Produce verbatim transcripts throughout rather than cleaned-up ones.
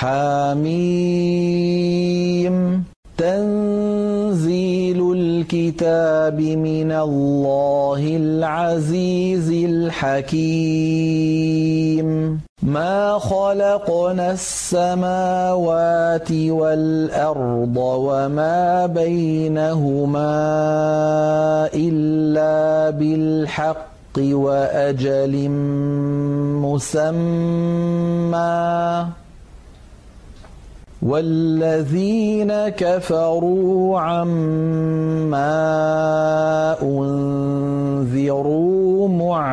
حميم تنزيل الكتاب من الله العزيز الحكيم ما خلقنا السماوات والأرض وما بينهما إلا بالحق وأجل مسمى والذين كفروا عما أنذروا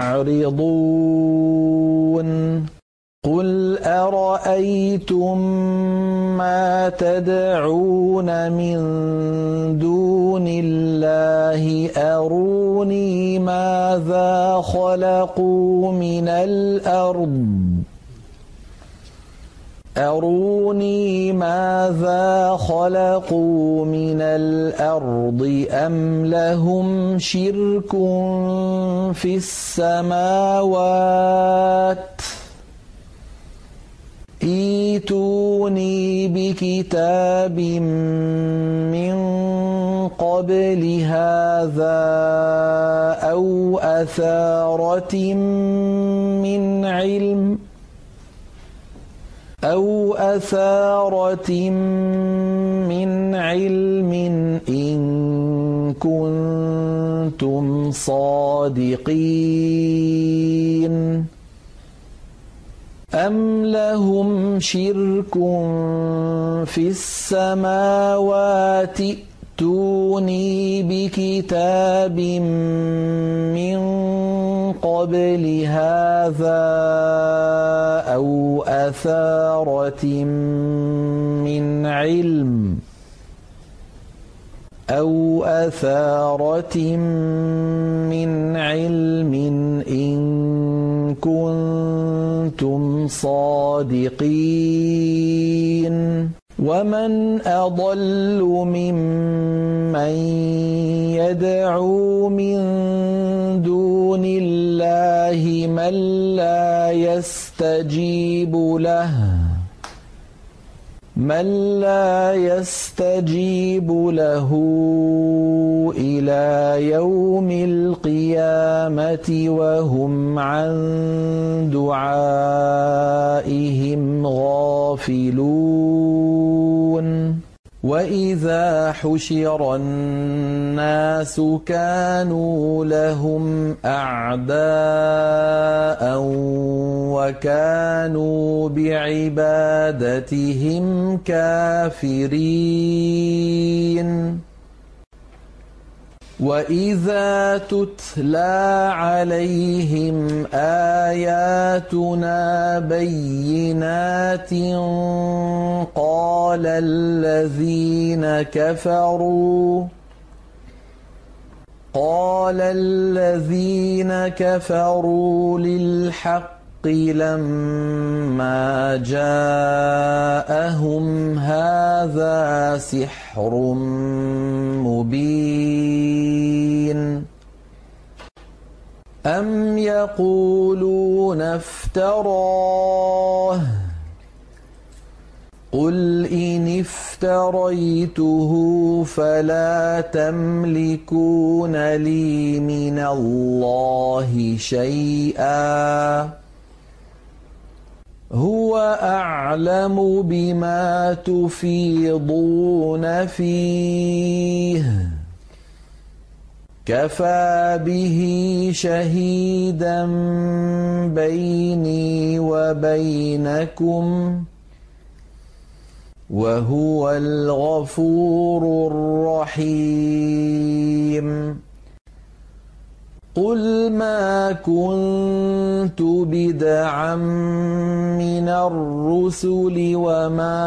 معرضون قل أرأيتم ما تدعون من دون الله أروني ماذا خلقوا من الأرض أروني ماذا خلقوا من الأرض أم لهم شرك في السماوات ائتوني بكتاب من قبل هذا أو أثارة من علم أو أثارة من علم إن كنتم صادقين أم لهم شرك في السماوات ائتوني بكتاب من قبل هذا أو أثارة من علم أو أثارة من علم إن كنتم صادقين ومن أضل ممن يدعو من دون الله من لا يستجيب له من لا يستجيب له إلى يوم القيامة وهم عن دعائهم غافلون وإذا حشر الناس كانوا لهم أعداء وكانوا بعبادتهم كافرين وإذا تتلى عليهم آياتنا بينات قال الذين كفروا قال الذين كفروا للحق لما جاءهم هذا سحر مبين أم يقولون افتراه قل إن افتريته فلا تملكون لي من الله شيئا هو أعلم بما تفيضون فيه كفى به شهيدا بيني وبينكم وهو الغفور الرحيم قل ما كنت بدعا من الرسل وما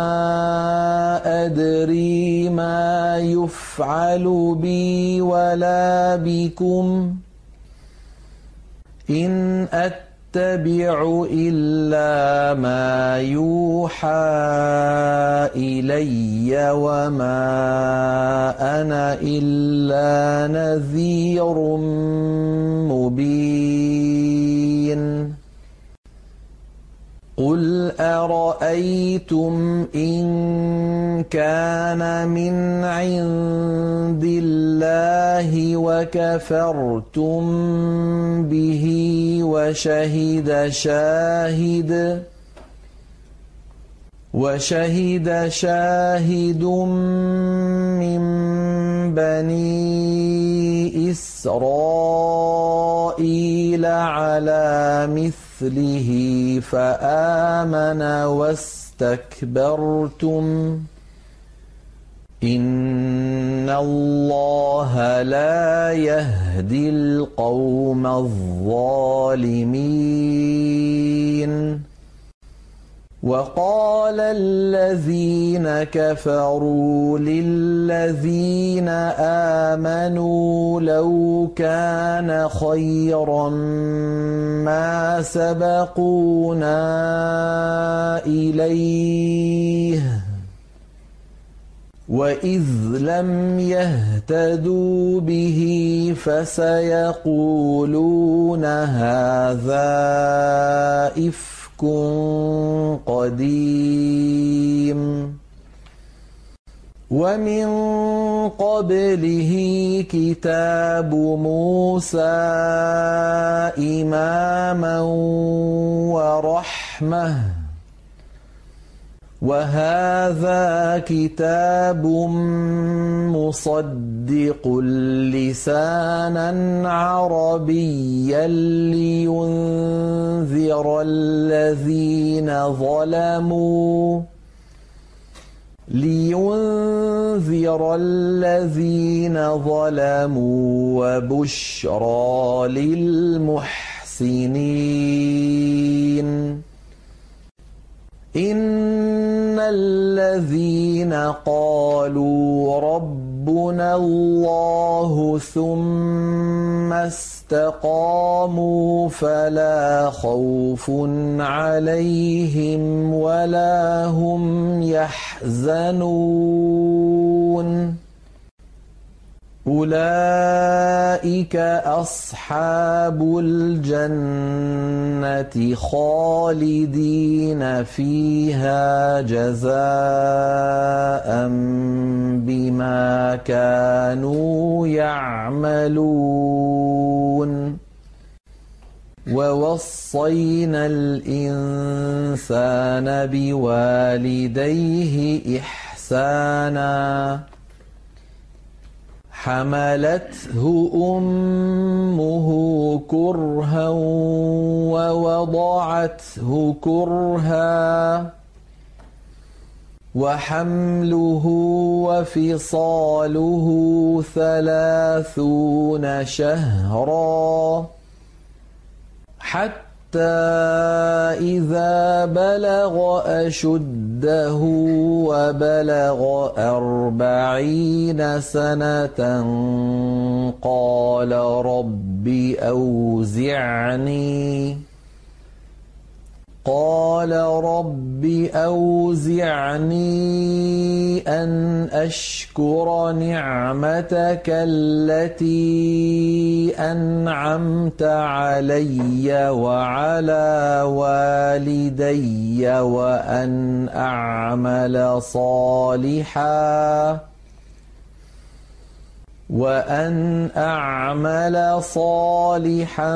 أدري ما يفعل بي ولا بكم إن أتبع إلا ما يوحى إلي وما أنا إلا نذير مبين قُلْ أَرَأَيْتُمْ إِن كَانَ مِنْ عِندِ اللَّهِ وَكَفَرْتُم بِهِ وَشَهِدَ شَاهِدٌ وَشَهِدَ شَاهِدٌ مِّن بَنِي إِسْرَائِيلَ عَلَىٰ مِثْلِهِ فَآمَنَ وَاسْتَكْبَرْتُمْ إِنَّ اللَّهَ لَا يَهْدِي الْقَوْمَ الظَّالِمِينَ وَقَالَ الَّذِينَ كَفَرُوا لِلَّذِينَ آمَنُوا لَوْ كَانَ خَيْرًا مَّا سَبَقُونَا إِلَيْهِ وَإِذْ لَمْ يَهْتَدُوا بِهِ فَسَيَقُولُونَ هَٰذَا إِفْكٌ قديم ومن قبله كتاب موسى إماما ورحمة وهذا كتاب مصدق لسانا عربيا لينذر الذين ظلموا لينذر الذين ظلموا وبشرى للمحسنين إن الذين قالوا ربنا الله ثم استقاموا فلا خوف عليهم ولا هم يحزنون أولئك أصحاب الجنة خالدين فيها جزاء بما كانوا يعملون ووصينا الإنسان بوالديه إحسانا حملته أمه كرها ووضعته كرها وحمله وفصاله ثلاثون شهرا حتى إذا بلغ أشده وبلغ أربعين سنة قال رب أوزعني قال رب أوزعني أن أشكر نعمتك التي أنعمت علي وعلى والدي وأن أعمل صالحا وأن أعمل صالحا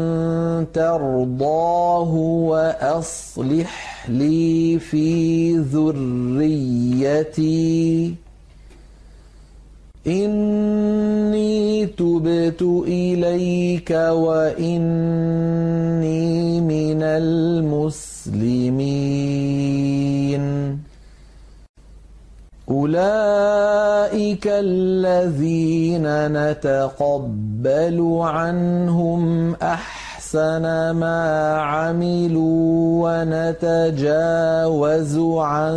ترضاه وأصلح لي في ذريتي إني تبت إليك وإني من المسلمين أولئك الذين نتقبل عنهم أحسن ما عملوا ونتجاوز عن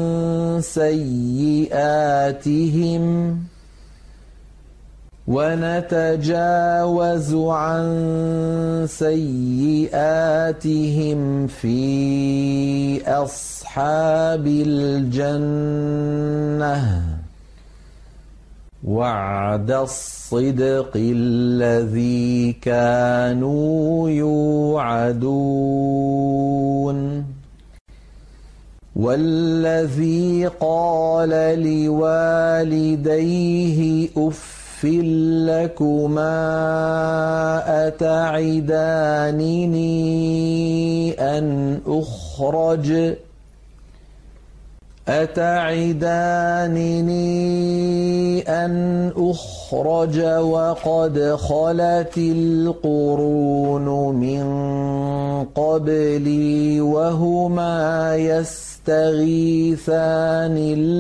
سيئاتهم ونتجاوز عن سيئاتهم في أصحاب الجنة وعد الصدق الذي كانوا يوعدون والذي قال لوالديه أف لكما أتعدانني أن أخرج أتعدانني أن أخرج وقد خلت القرون من قبلي وهما يستغيثان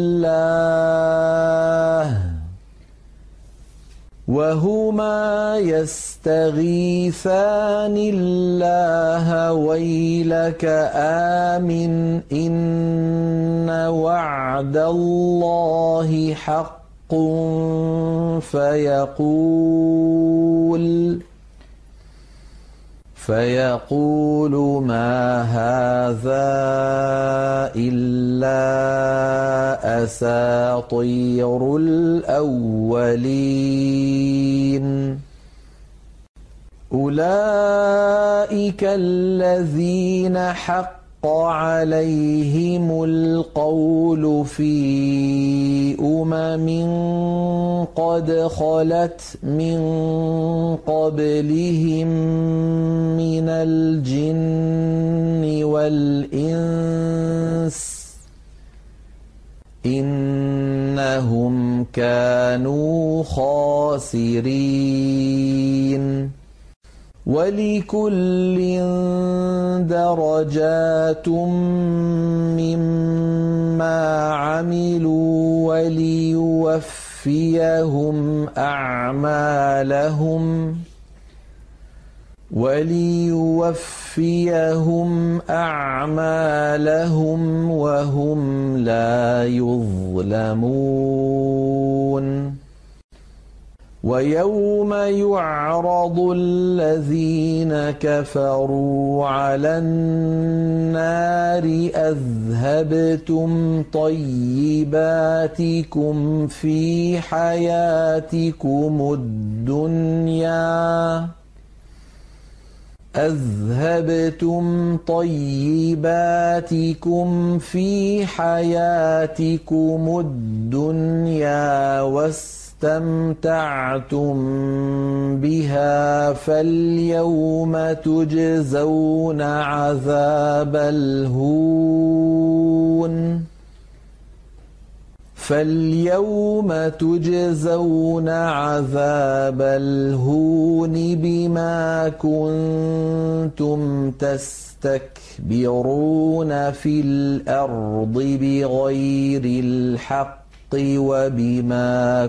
الله وهما يستغيثان الله ويلك آمن إن وعد الله حق فيقول فيقول ما هذا إلا أساطير الأولين أولئك الذين حق عليهم القول في أمم قد خلت من قبلهم من الجن والإنس إنهم كانوا خاسرين ولكل درجات مما عملوا وليوفيهم أعمالهم وليوفيهم أعمالهم وهم لا يظلمون ويوم يعرض الذين كفروا على النار أذهبتم طيباتكم في حياتكم الدنيا أذهبتم طيباتكم في حياتكم الدنيا واستمتعتم بها فاليوم تجزون عذاب الهون فاليوم تجزون عذاب الهون بما كنتم تستكبرون في الأرض بغير الحق وبما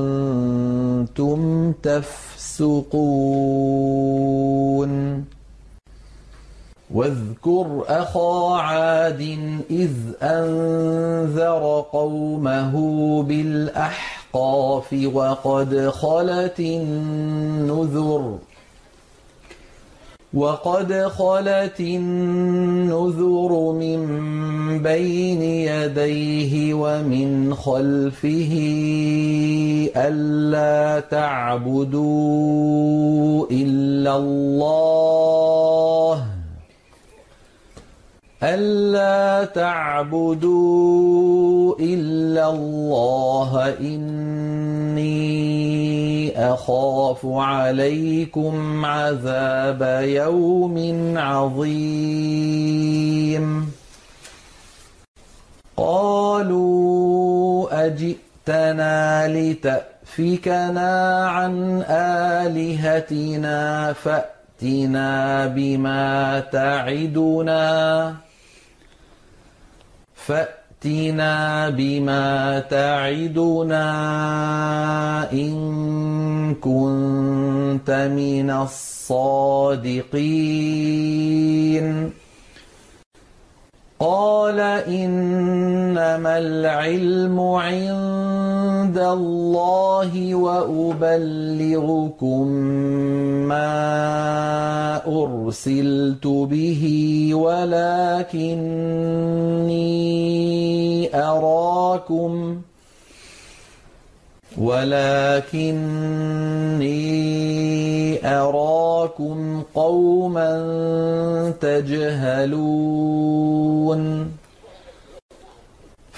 كنتم تفسقون واذكر أخا عاد إذ أنذر قومه بالأحقاف وقد خلت النذر وقد خلت النذر من بين يديه ومن خلفه ألا تعبدوا إلا الله ألا تعبدوا إلا الله إني أخاف عليكم عذاب يوم عظيم قالوا أجئتنا لتأفكنا عن آلهتنا فأتنا بما تعدنا فأتنا بما تعدنا إن كنت من الصادقين قال إنما العلم عند الله وأبلغكم ما أرسلت به ولكني أراكم ولكني أراكم قوما تجهلون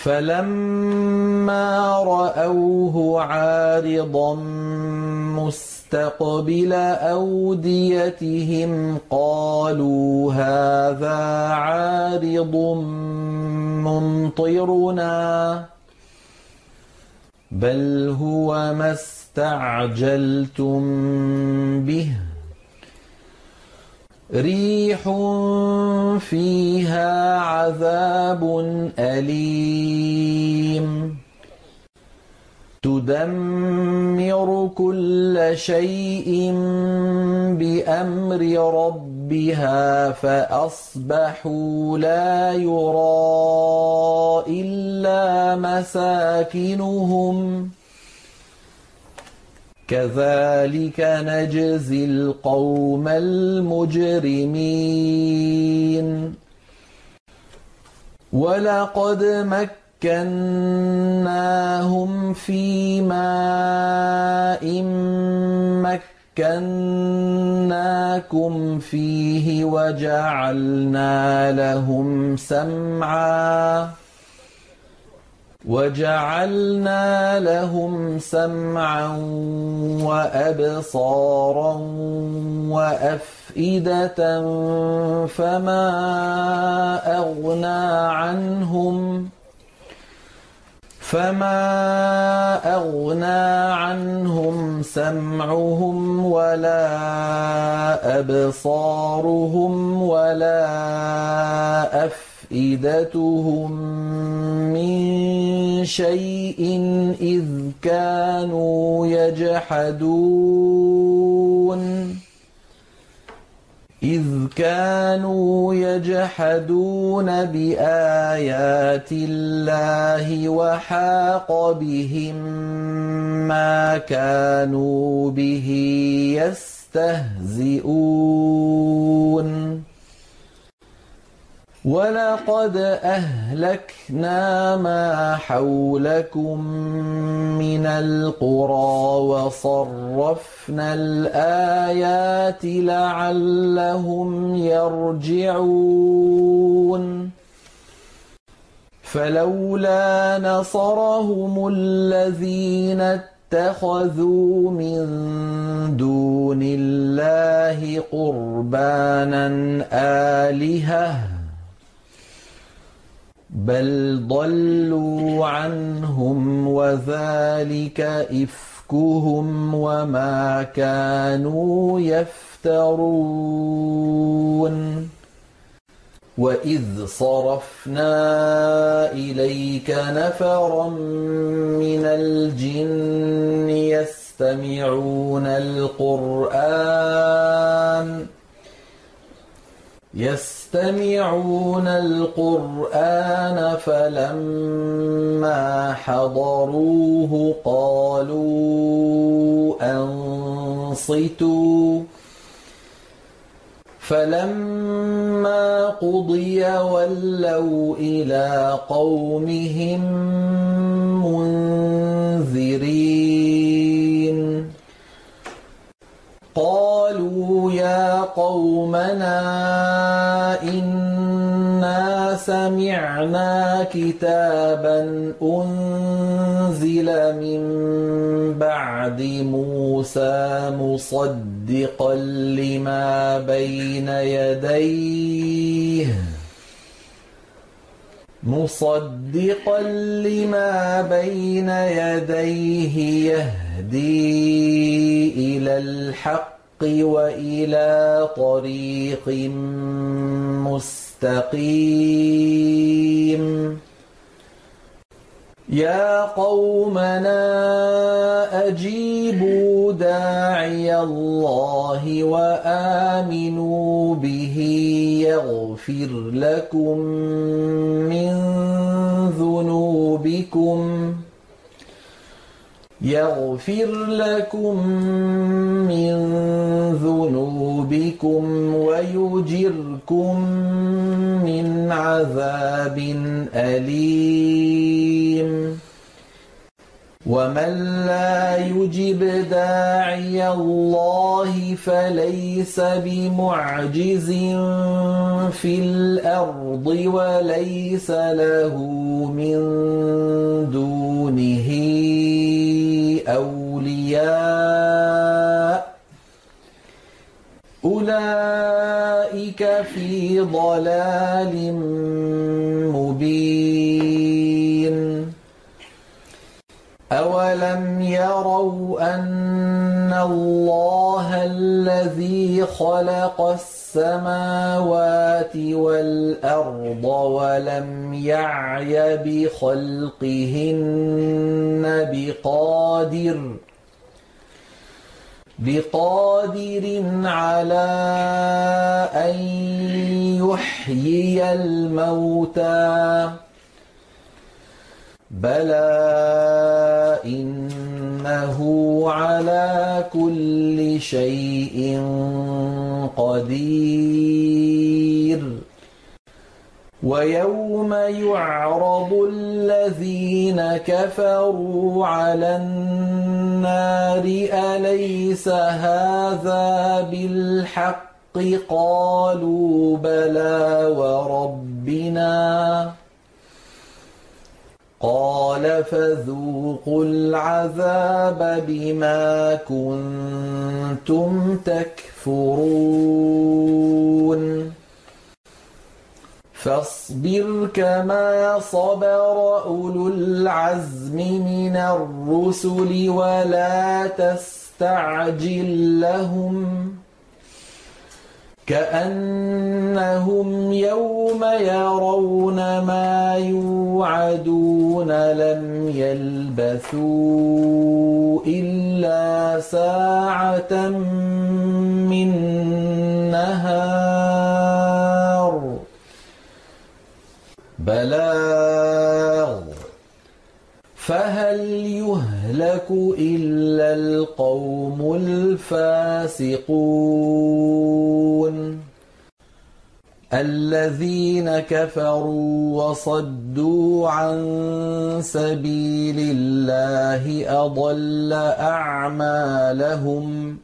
فَلَمَّا رَأَوْهُ عَارِضًا مُسْتَقْبِلَ أَوْدِيَتِهِمْ قَالُوا هَٰذَا عَارِضٌ مُّمْطِرُنَا بَلْ هُوَ مَا اسْتَعْجَلْتُم بِهِ رِيحٌ فِيهَا عَذَابٌ أَلِيمٌ تُدَمِّرُ كُلَّ شَيْءٍ بِأَمْرِ رَبِّهَا فَأَصْبَحُوا لَا يُرَىٰ إِلَّا مَسَاكِنُهُمْ كَذَٰلِكَ نَجْزِي الْقَوْمَ الْمُجْرِمِينَ وَلَقَدْ مَكَّنَّاهُمْ فِي مَاءٍ مَّكَّنَّاكُمْ فِيهِ وَجَعَلْنَا لَهُمْ سَمْعًا وَجَعَلْنَا لَهُمْ سَمْعًا وَأَبْصَارًا وَأَفْئِدَةً فَمَا أَغْنَىٰ عَنْهُمْ فَمَا أَغْنَىٰ عَنْهُمْ سَمْعُهُمْ وَلَا أَبْصَارُهُمْ وَلَا أَفْئِدَتُهُم مِّن شَيْءٍ إِذْ كَانُوا يَجْحَدُونَ إِذْ كَانُوا يَجْحَدُونَ بِآيَاتِ اللَّهِ وَحَاقَ بِهِم مَّا كَانُوا بِهِ يَسْتَهْزِئُونَ وَلَقَدْ أَهْلَكْنَا مَا حَوْلَكُم مِّنَ الْقُرَىٰ وَصَرَّفْنَا الْآيَاتِ لَعَلَّهُمْ يَرْجِعُونَ فَلَوْلَا نَصَرَهُمُ الَّذِينَ اتَّخَذُوا مِن دُونِ اللَّهِ قُرْبَانًا آلِهَةً بَلْ ضَلُّوا عَنْهُمْ وَذَٰلِكَ إِفْكُهُمْ وَمَا كَانُوا يَفْتَرُونَ وَإِذْ صَرَفْنَا إِلَيْكَ نَفَرًا مِّنَ الْجِنِّ يَسْتَمِعُونَ الْقُرْآنَ يَسْتَمِعُونَ الْقُرْآنَ فَلَمَّا حَضَرُوهُ قَالُوا أَنصِتُوا فَلَمَّا قُضِيَ وَلَّوْا إِلَىٰ قَوْمِهِم مُّنذِرِينَ قَالُوا يَا قَوْمَنَا إِنَّا سَمِعْنَا كِتَابًا أُنزِلَ مِن بَعْدِ مُوسَىٰ مُصَدِّقًا لِّمَا بَيْنَ يَدَيْهِ مُصَدِّقًا لِّمَا بَيْنَ يَدَيْهِ يَهْدِي إِلَى الْحَقِّ وَإِلَىٰ طَرِيقٍ مُّسْتَقِيمٍ يَا قَوْمَنَا أَجِيبُوا دَاعِيَ اللَّهِ وَآمِنُوا بِهِ يَغْفِرْ لَكُم مِّن ذُنُوبِكُمْ يَغْفِرْ لَكُم مِّن ذُنُوبِكُمْ وَيُجِرْكُم مِّنْ عَذَابٍ أَلِيمٍ وَمَن لَّا يُجِبْ دَاعِيَ اللَّهِ فَلَيْسَ بِمُعْجِزٍ فِي الْأَرْضِ وَلَيْسَ لَهُ مِن ضلال مبين أولم يروا أن الله الذي خلق السماوات والأرض ولم يعي بخلقهن بقادر بقادر على أن يحيي الموتى بلى إنه على كل شيء قدير ويوم يعرض الذين كفروا على النار أليس هذا بالحق قالوا بلى وربنا قال فذوقوا العذاب بما كنتم تكفرون فاصبر كما صبر أولو العزم من الرسل ولا تستعجل لهم كأنهم يوم يرون ما يوعدون لم يلبثوا إلا ساعة من نهار بلاغ فهل يهلك إلا القوم الفاسقون الذين كفروا وصدوا عن سبيل الله أضل أعمالهم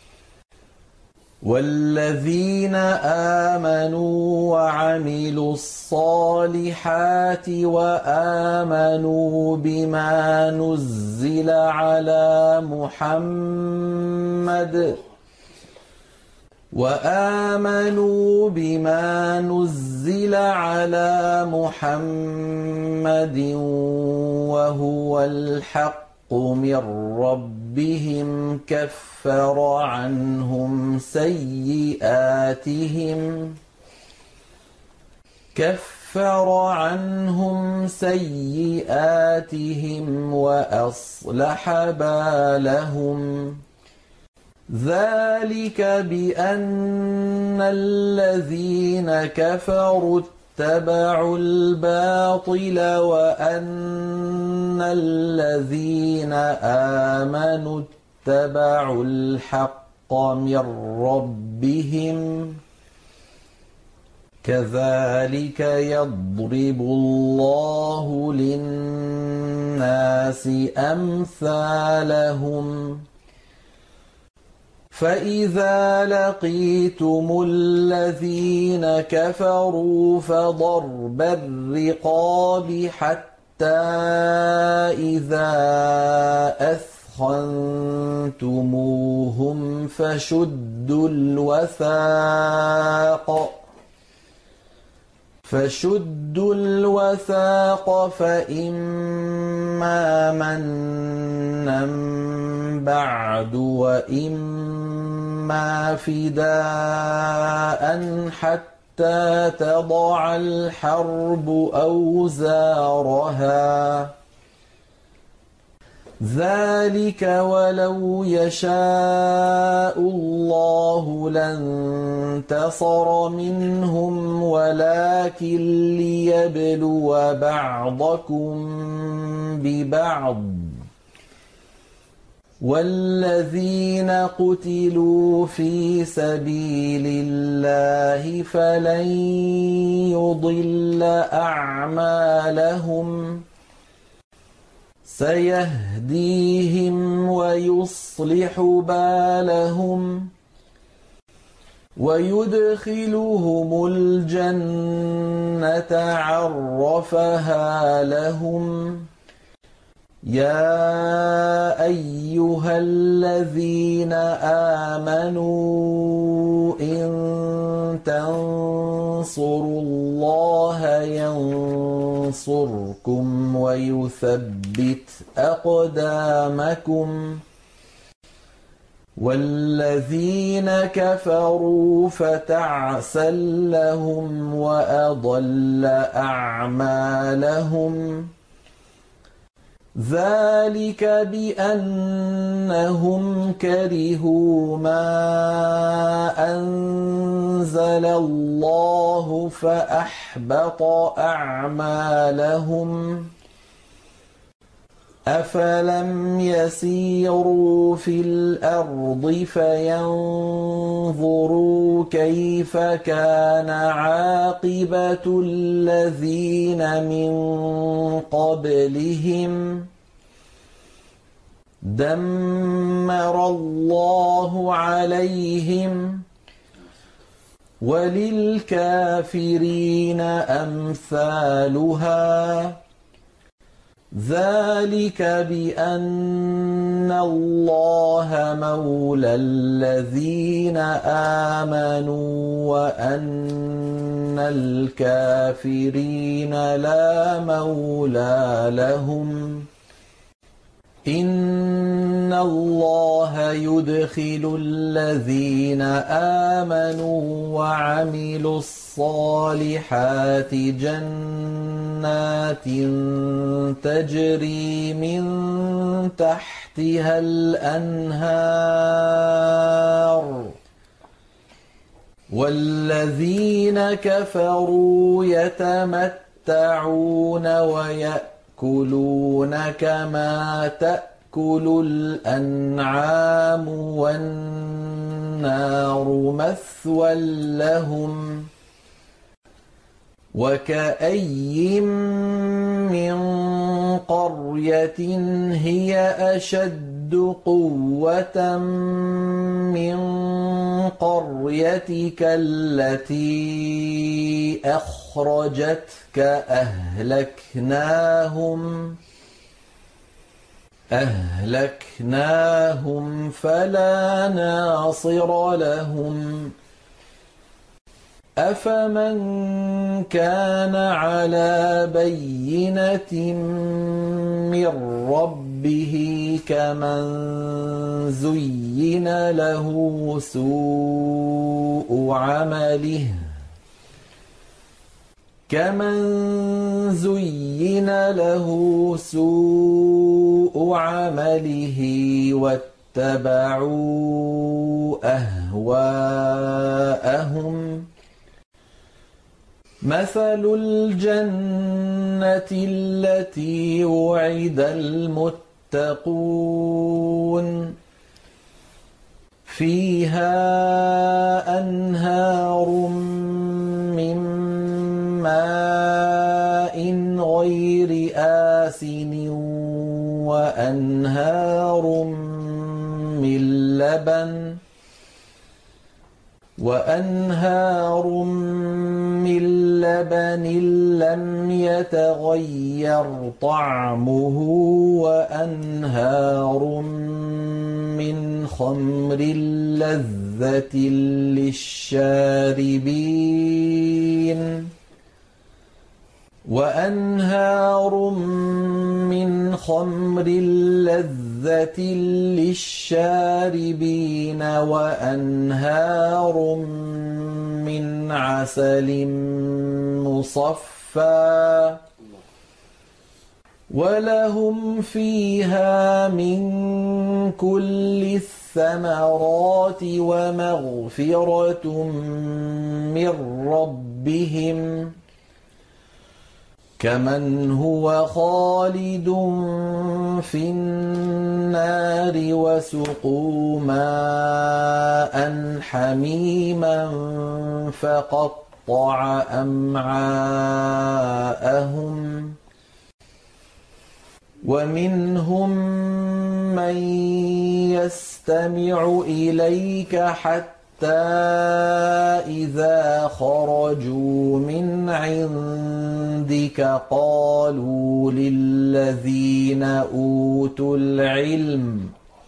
والذين آمنوا وعملوا الصالحات وآمنوا بما نزل على محمد وآمنوا بما نزل على محمد وهو الحق من ربهم كفر عنهم سيئاتهم كفر عنهم سيئاتهم وأصلح بالهم ذلك بأن الذين كفروا اتبعوا الباطل وأن الذين آمنوا اتبعوا الحق من ربهم كذلك يضرب الله للناس أمثالهم فإذا لقيتم الذين كفروا فضرب الرقاب حتى إذا أثخنتموهم فشدوا الوثاق فشدوا الوثاق فإما منا بعد وإما فداء حتى تضع الحرب أوزارها ذلك ولو يشاء الله لانتصر منهم ولكن ليبلو بعضكم ببعض والذين قتلوا في سبيل الله فلن يضل أعمالهم سيهديهم ويصلح بالهم ويدخلهم الجنة عرفها لهم يَا أَيُّهَا الَّذِينَ آمَنُوا إِن تَنصُرُوا اللَّهَ يَنصُرْكُمْ وَيُثَبِّتْ أَقْدَامَكُمْ وَالَّذِينَ كَفَرُوا فَتَعْسًا لَّهُمْ وَأَضَلَّ أَعْمَالَهُمْ ذَلِكَ بِأَنَّهُمْ كَرِهُوا مَا أَنزَلَ اللَّهُ فَأَحْبَطَ أَعْمَالَهُمْ أَفَلَمْ يَسِيرُوا فِي الْأَرْضِ فَيَنظُرُوا كَيْفَ كَانَ عَاقِبَةُ الَّذِينَ مِن قَبْلِهِمْ دَمَّرَ اللَّهُ عَلَيْهِمْ وَلِلْكَافِرِينَ أَمْثَالُهَا ذَلِكَ بِأَنَّ اللَّهَ مَوْلَى الَّذِينَ آمَنُوا وَأَنَّ الْكَافِرِينَ لَا مَوْلَىٰ لَهُمْ إِنَّ اللَّهَ يُدْخِلُ الَّذِينَ آمَنُوا وَعَمِلُوا الصَّالِحَاتِ جَنَّاتٍ تَجْرِي مِن تَحْتِهَا الْأَنْهَارُ وَالَّذِينَ كَفَرُوا يَتَمَتَّعُونَ وَيَأْكُلُونَ كَمَا تَأْكُلُ الْأَنْعَامُ وَالنَّارُ مَثْوًى لَّهُمْ وَكَأَيِّن مِّن قَرْيَةٍ هِيَ أَشَدُّ قُوَّةً مِّن قَرْيَتِكَ الَّتِي أَخْرَجَتْكَ أَهْلَكْنَاهُمْ أَهْلَكْنَاهُمْ فَلَا نَاصِرَ لَهُمْ أَفَمَن كَانَ عَلَىٰ بَيِّنَةٍ مِّن رَّبِّهِ كَمَن زُيِّنَ لَهُ سُوءُ عَمَلِهِ كَمَن زُيِّنَ لَهُ سُوءُ عَمَلِهِ وَاتَّبَعُوا أَهْوَاءَهُم مَثَلُ الْجَنَّةِ الَّتِي وُعِدَ الْمُتَّقُونَ فِيهَا أَنْهَارٌ مِّن مَّاءٍ غَيْرِ آسِنٍ وَأَنْهَارٌ مِّن لَّبَنٍ وَأَنْهَارٌ مِّن لَّبَنٍ لَّمْ يَتَغَيَّرْ طَعْمُهُ وَأَنْهَارٌ مِّنْ خَمْرٍ لَّذَّةٍ لِّلشَّارِبِينَ وَأَنْهَارٌ مِّنْ خَمْرٍ لَّذَّةٍ لِّلشَّارِبِينَ وَأَنْهَارٌ مِّنْ عَسَلٍ مُّصَفًّى وَلَهُمْ فِيهَا مِن كُلِّ الثَّمَرَاتِ وَمَغْفِرَةٌ مِّن رَّبِّهِمْ كَمَنْ هُوَ خَالِدٌ فِي النَّارِ وَسُقُوا مَاءً حَمِيمًا فَقَطَّعَ أَمْعَاءَهُمْ وَمِنْهُم مَّن يَسْتَمِعُ إِلَيْكَ حَتَّىٰ إذا خرجوا من عندك قالوا للذين أوتوا العلم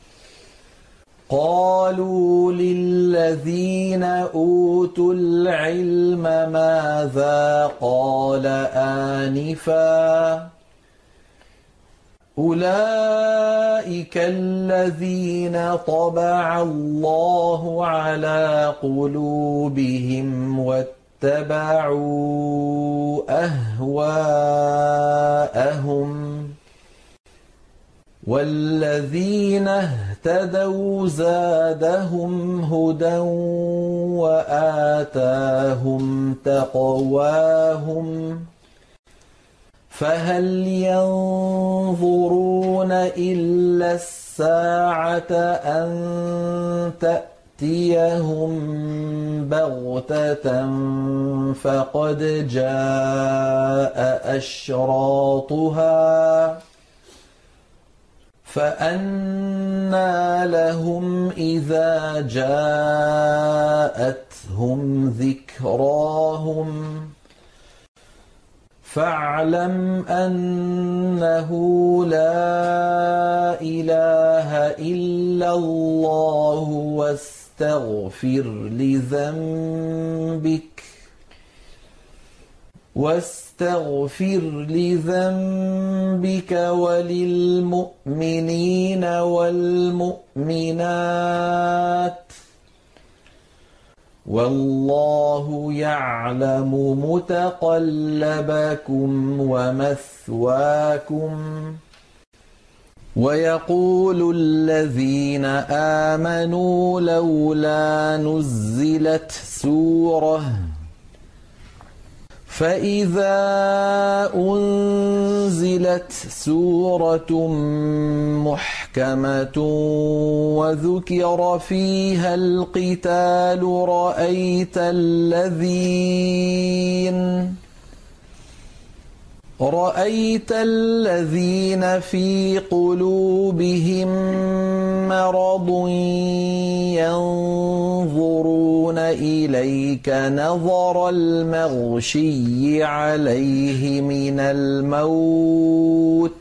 قالوا للذين أوتوا العلم ماذا قال آنفا أولئك الذين طبع الله على قلوبهم واتبعوا أهواءهم والذين اهتدوا زادهم هدى وآتاهم تقواهم فهل ينظرون إلا الساعة أن تأتيهم بغتة فقد جاء أشراطها فأنى لهم إذا جاءتهم ذكراهم فاعلم أنه لا إله إلا الله واستغفر لذنبك واستغفر لذنبك وللمؤمنين والمؤمنات والله يعلم متقلبكم ومثواكم ويقول الذين آمنوا لولا نزلت سورة فإذا أنزلت سورة محكمة وذكر فيها القتال رأيت الذين رأيت الذين في قلوبهم مرض ينظرون إليك نظر المغشي عليه من الموت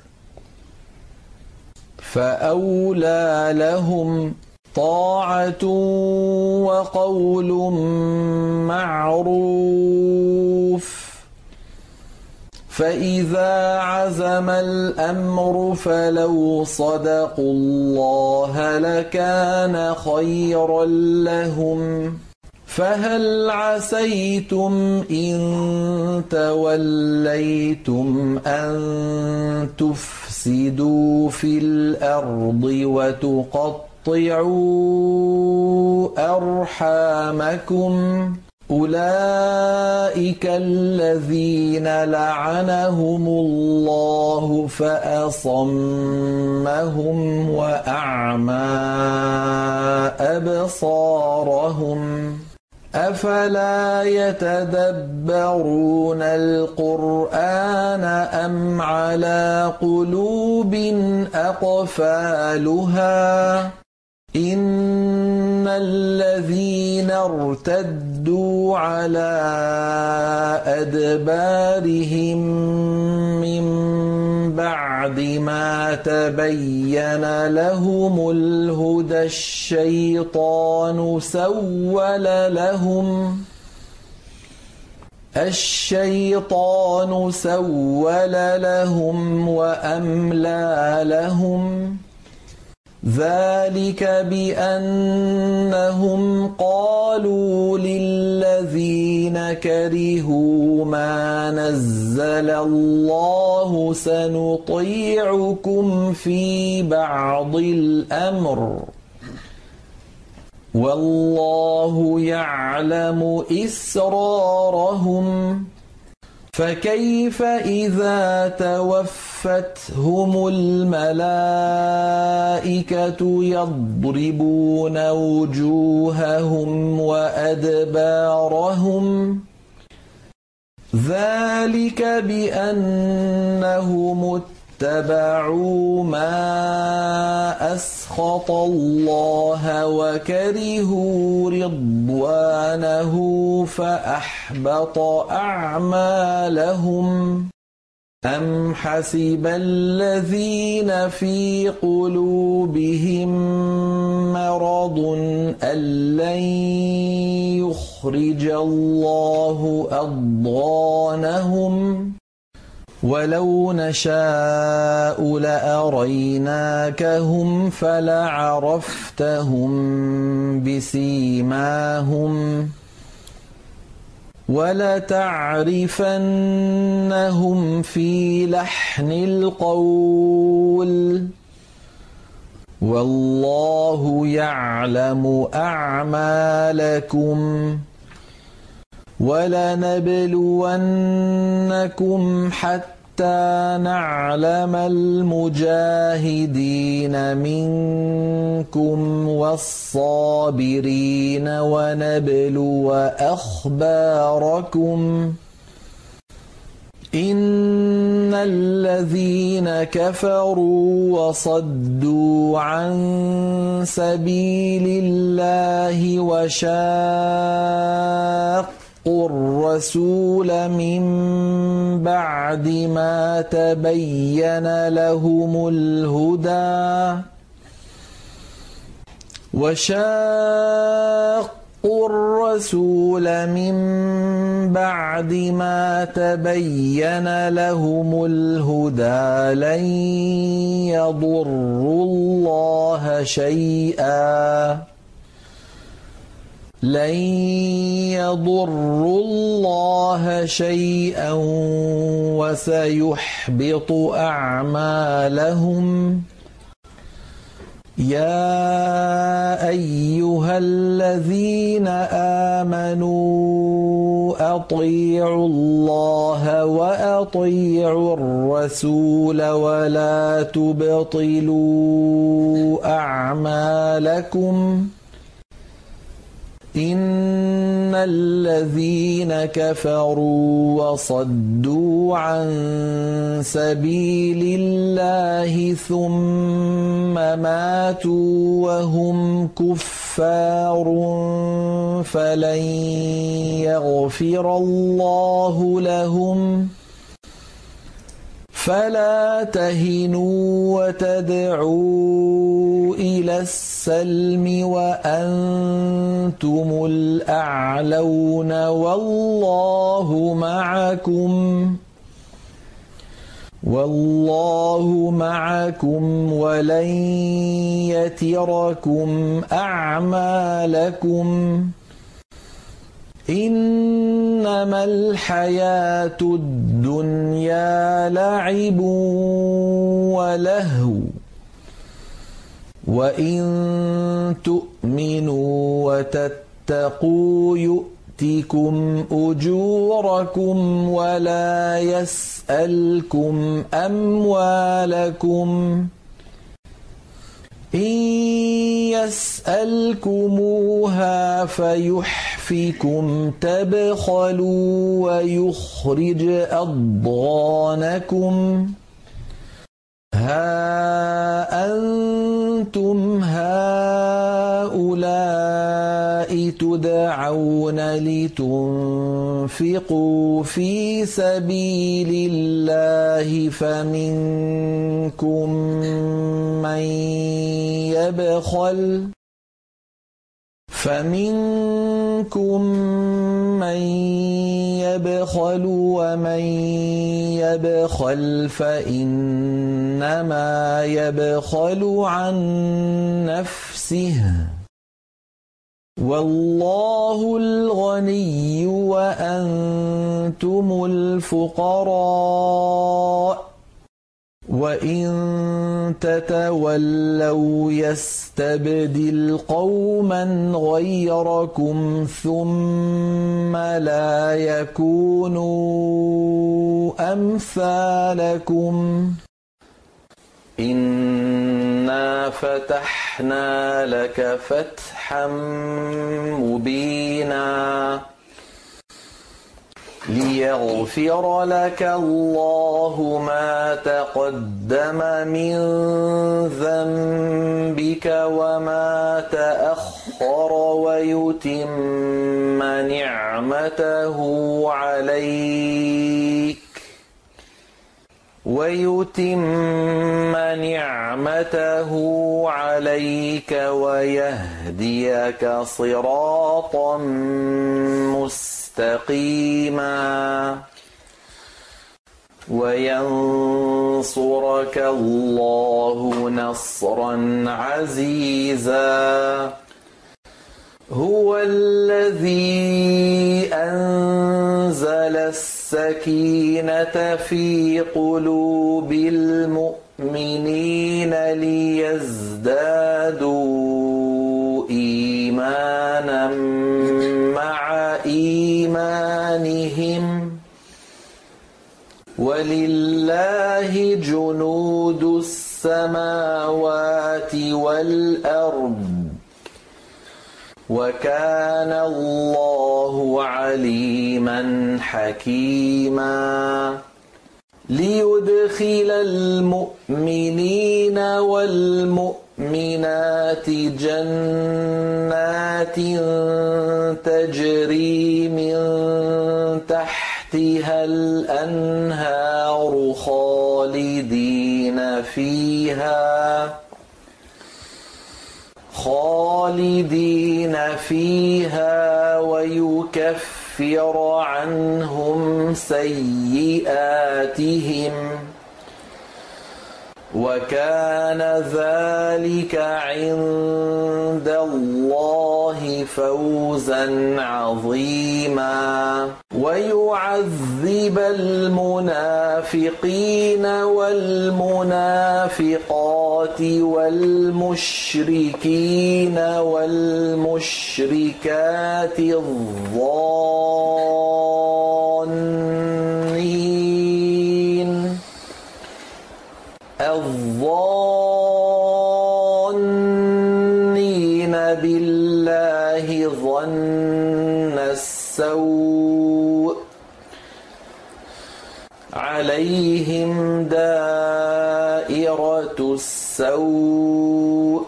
فأولى لهم طاعة وقول معروف فإذا عزم الأمر فلو صدقوا الله لكان خيرا لهم فهل عسيتم إن توليتم أن تفسدوا في الأرض وتقطعوا أرحامكم أولئك الذين لعنهم الله فأصمهم وأعمى أبصارهم أفلا يتدبرون القرآن أم على قلوب أقفالها إن الذين ارتدوا على أدبارهم من بعد ما تبين لهم الهدى الشيطان سول لهم الشيطان سول لهم وأملى لهم ذلك بأنهم قالوا للذين كرهوا ما نزل الله سنطيعكم في بعض الأمر والله يعلم إسرارهم فكيف إذا توفتهم الملائكة يضربون وجوههم وأدبارهم ذلك بأنهم اتبعوا ما أسخط الله وكرهوا رضوانه فأحبط أعمالهم أم حسب الذين في قلوبهم مرض أن لن يخرج الله أضغانهم ولو نشاء لأريناكهم فلعرفتهم بسيماهم ولتعرفنهم في لحن القول والله يعلم أعمالكم ولنبلونكم حتى نعلم المجاهدين منكم والصابرين ونبلو أخباركم إن الذين كفروا وصدوا عن سبيل الله وشاقوا الرسول من بعد ما تبين لهم الهدى وشاقوا الرسول من بعد ما تبين لهم الهدى لن يضروا الله شيئا لن يضروا الله شيئا وسيحبط أعمالهم يا أيها الذين آمنوا أطيعوا الله وأطيعوا الرسول ولا تبطلوا أعمالكم إن الذين كفروا وصدوا عن سبيل الله ثم ماتوا وهم كفار فلن يغفر الله لهم فلا تهنوا وتدعوا إلى السلم وأنتم الأعلون والله معكم والله معكم ولن يتركم أعمالكم إنما الحياة الدنيا لعب ولهو وإن تؤمنوا وتتقوا يؤتكم أجوركم ولا يسألكم أموالكم إن يسألكموها فيحفكم تبخلوا ويخرج أضغانكم ها أنتم هؤلاء تدعون لتنفقوا في سبيل الله فمنكم من يبخل فمنكم من يبخل ومن يبخل فإنما يبخل عن نفسه والله الغني وأنتم الفقراء وإن تتولوا يستبدل قوما غيركم ثم لا يكونوا أمثالكم إنا فتحنا لك فتحا مبينا ليغفر لك الله ما تقدم من ذنبك وما تأخر ويتم نعمته عليك ويتم نعمته عليك ويهديك صراطا مستقيما وينصرك الله نصرا عزيزا هو الذي أنزل السكينة في قلوب المؤمنين ليزدادوا إيمانا مع إيمانهم ولله جنود السماوات والأرض وكان الله عليما حكيما ليدخل المؤمنين والمؤمنات جنات تجري من تحتها الأنهار خالدين فيها خالدين فيها ويكفر عنهم سيئاتهم وكان ذلك عند الله فوزا عظيما ويعذب المنافقين والمنافقات والمشركين والمشركات الظانين الظانين بالله ظن السوء عليهم دائرة السوء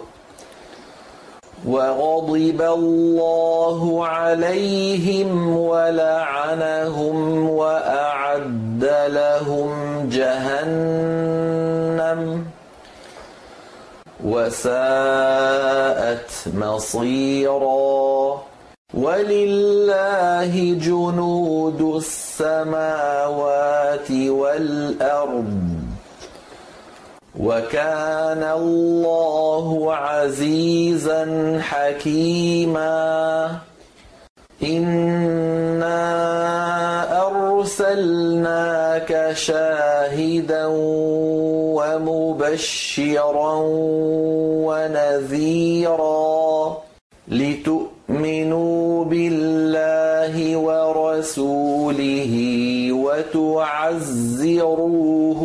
وغضب الله عليهم ولعنهم وأعد لهم جهنم وساءت مصيرا ولله جنود السماوات والأرض وكان الله عزيزا حكيما إنا أرسلناك شاهدا ومبشرا ونذيرا لتؤمنوا بالله ورسوله وتعزروه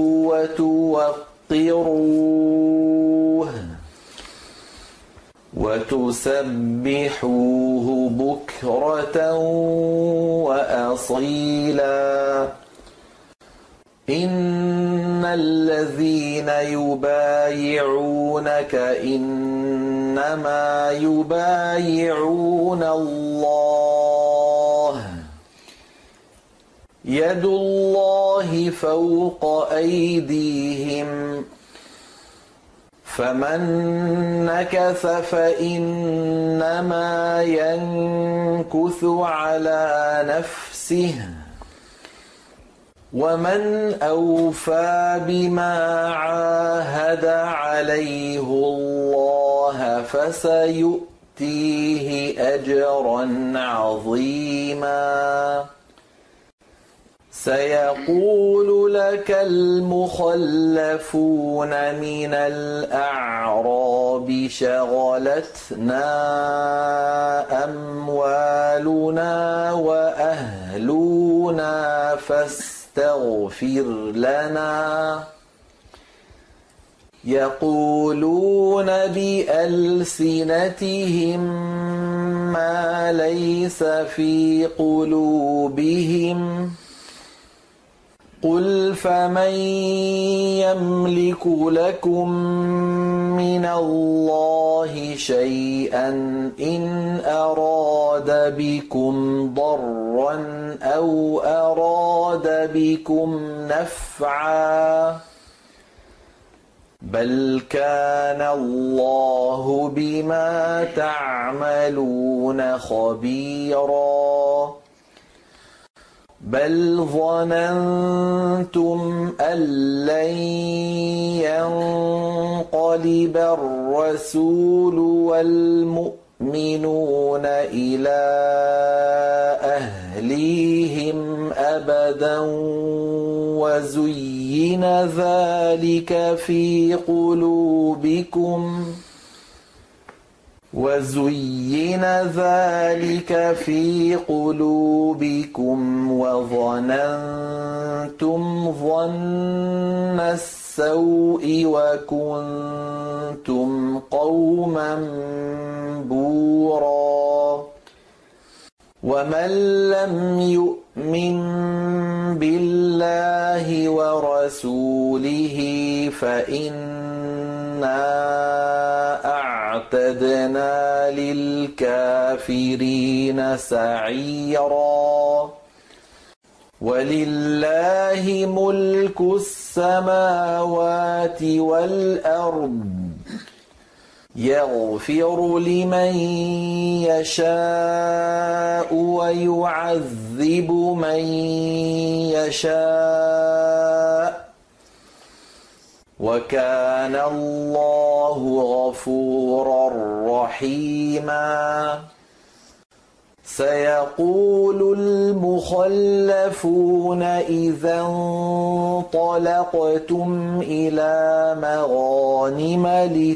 وتوقروه وتسبحوه بكرة وأصيلا إن الذين يبايعونك إنما يبايعون الله يد الله فوق أيديهم فمن نكث فإنما ينكث على نفسه ومن أوفى بما عاهد عليه الله فسيؤتيه أجرا عظيما سيقول لك المخلفون من الأعراب شغلتنا أموالنا وأهلنا فاستغفر لنا يقولون بألسنتهم ما ليس في قلوبهم قل فمن يملك لكم من الله شيئا إن أراد بكم ضرا أو أراد بكم نفعا بل كان الله بما تعملون خبيرا بل ظننتم أن لن ينقلب الرسول والمؤمنون إلى أهليهم أبدا وزين ذلك في قلوبكم وزين ذلك في قلوبكم وظننتم ظن السوء وكنتم قوما بورا ومن لم يؤمن بالله ورسوله فإنا أعتدنا للكافرين سعيرا ولله ملك السماوات والأرض يغفر لمن يشاء ويعذب من يشاء وكان الله غفورا رحيما سيقول المخلفون إذا انطلقتم إلى مغانم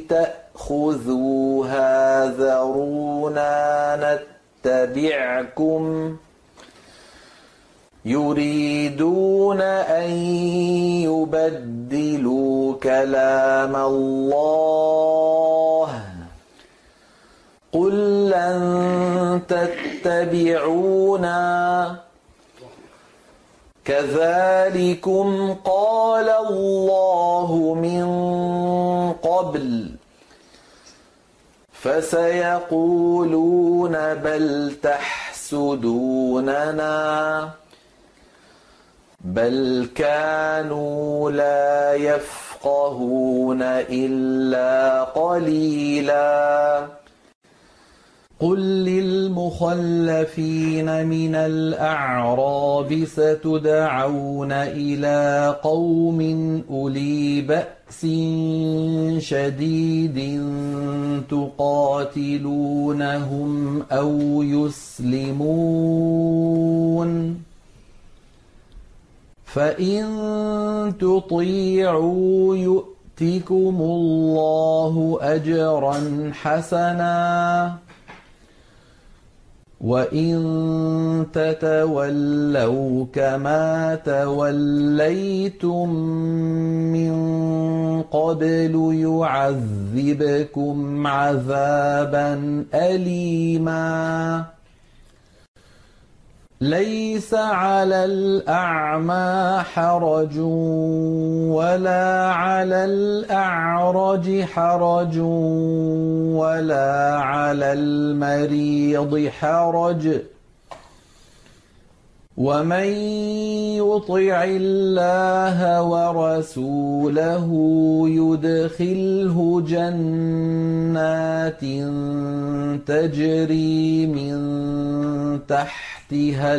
لتأخذوها ذرونا نتبعكم يريدون أن يبدلوا كلام الله قل لن تتبعونا كذلكم قال الله من قبل فسيقولون بل تحسدوننا بل كانوا لا يفقهون إلا قليلا قل للمخلفين من الأعراب ستدعون إلى قوم أولي بأس شديد تقاتلونهم أو يسلمون فإن تطيعوا يؤتكم الله أجرا حسنا وإن تتولوا كما توليتم من قبل يعذبكم عذابا أليما ليس على الأعمى حرج ولا على الأعرج حرج ولا على المريض حرج ومن يطع الله ورسوله يدخله جنات تجري من تحتها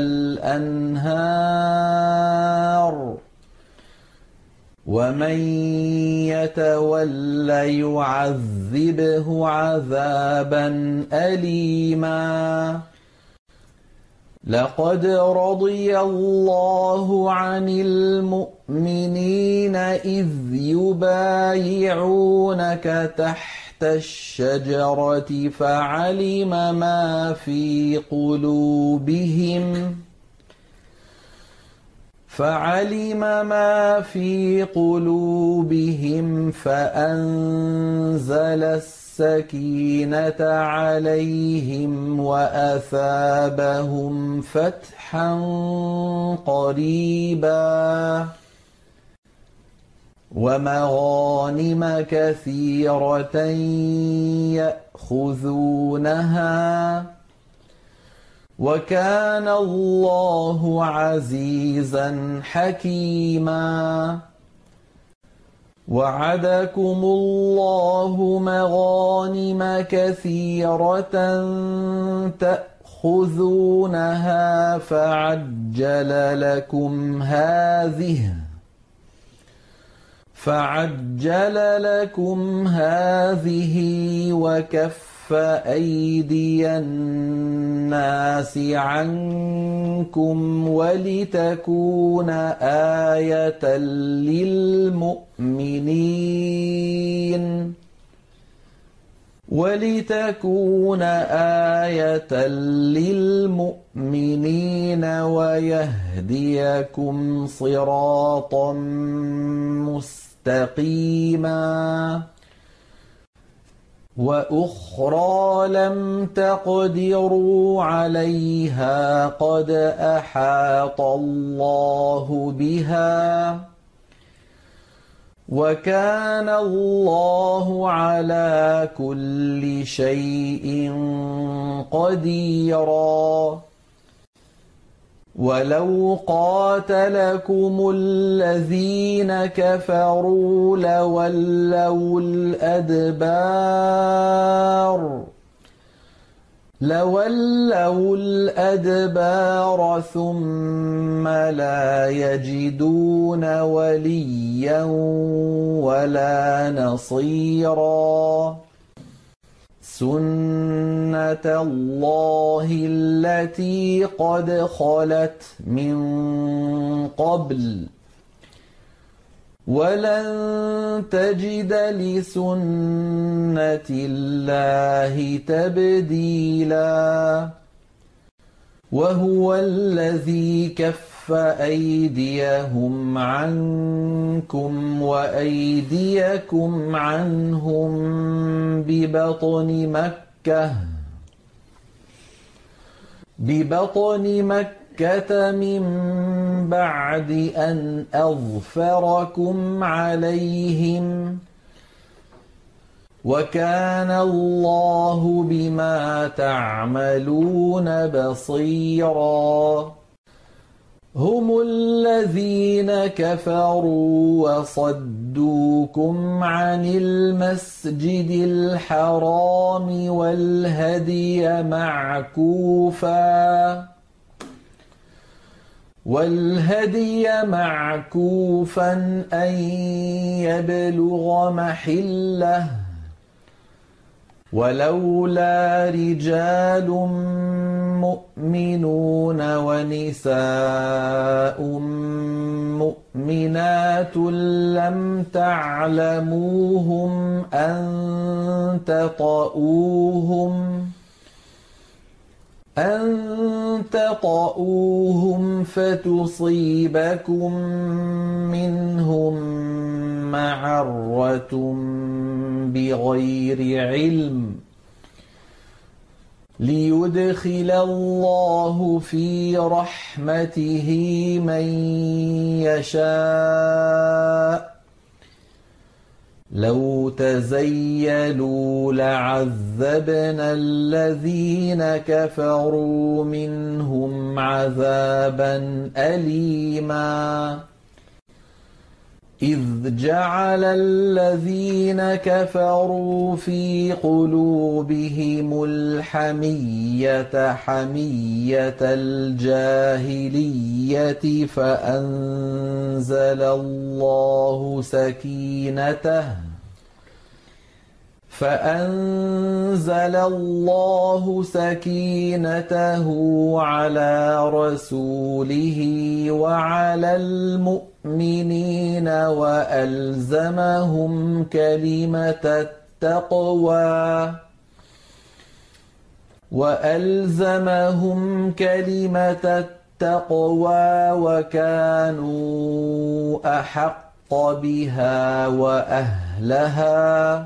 الأنهار ومن يتول يعذبه عذابا أليما لقد رضي الله عن المؤمنين إذ يبايعونك تحت الشجرة فعلم ما في قلوبهم فعلم ما في قلوبهم فأنزل السكينة عليهم وأثابهم فتحا قريبا ومغانم كثيرة يأخذونها وكان الله عزيزا حكيما وعدكم الله مغانم كثيرة تأخذونها فعجل لكم هذه فعجل لكم هذه وكف أيدي الناس عنكم ولتكون آية للمؤمنين ولتكون آية للمؤمنين ويهديكم صراطا مستقيما وأخرى لم تقدروا عليها قد أحاط الله بها وكان الله على كل شيء قديرا ولو قاتلكم الذين كفروا لولوا الأدبار لولوا الأدبار ثم لا يجدون وليا ولا نصيرا سنة الله التي قد خلت من قبل ولن تجد لسنة الله تبديلا وهو الذي كف أيديهم عنكم وأيديكم عنهم ببطن مكة ببطن مكة من بعد أن أظفركم عليهم وكان الله بما تعملون بصيرا هم الذين كفروا وصدوكم عن المسجد الحرام والهدي معكوفا والهدي معكوفا أن يبلغ محله ولولا رجال مؤمنون ونساء مؤمنات لم تعلموهم أن تطؤوهم أن تطؤوهم فتصيبكم منهم معرة بغير علم ليدخل الله في رحمته من يشاء لو تزيلوا لعذبنا الذين كفروا منهم عذابا أليما إذ جعل الذين كفروا في قلوبهم الحمية حمية الجاهلية فأنزل الله سكينته فأنزل الله سكينته على رسوله وعلى المؤمنين وألزمهم كلمة التقوى وألزمهم كلمة التقوى وكانوا أحق بها وأهلها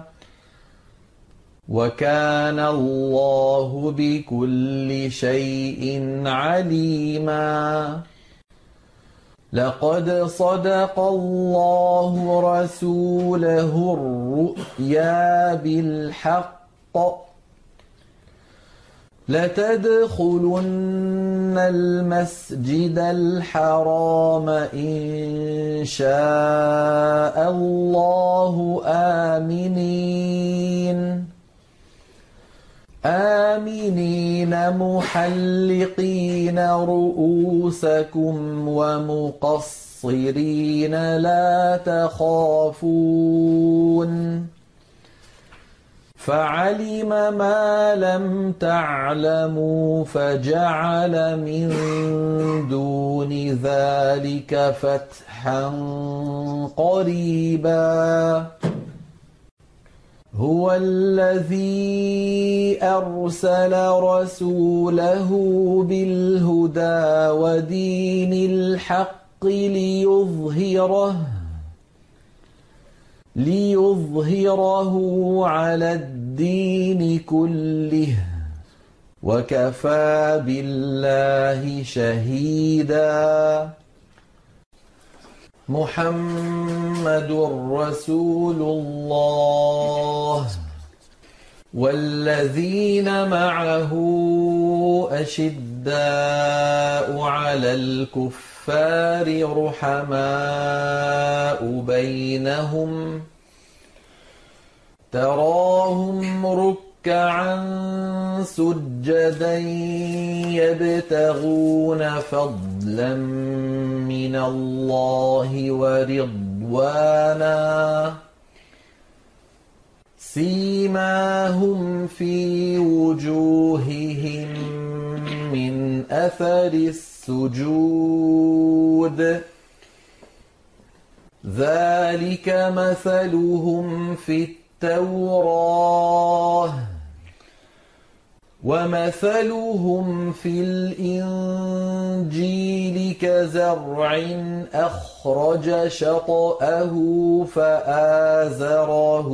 وكان الله بكل شيء عليما لقد صدق الله رسوله الرؤيا بالحق لتدخلن المسجد الحرام إن شاء الله آمنين آمنين محلقين رؤوسكم ومقصرين لا تخافون فعلم ما لم تعلموا فجعل من دون ذلك فتحا قريبا هو الذي أرسل رسوله بالهدى ودين الحق ليظهره ليظهره على الدين كله وكفى بالله شهيدا محمد رسول الله والذين معه أشداء على الكفار رحماء بينهم تراهم ركعا سجدا يبتغون فضلا من الله ورضوانا سيماهم في وجوههم من أثر السجود ذلك مثلهم في التوراة ومثلهم في الإنجيل كزرع أخرج شطأه فآزره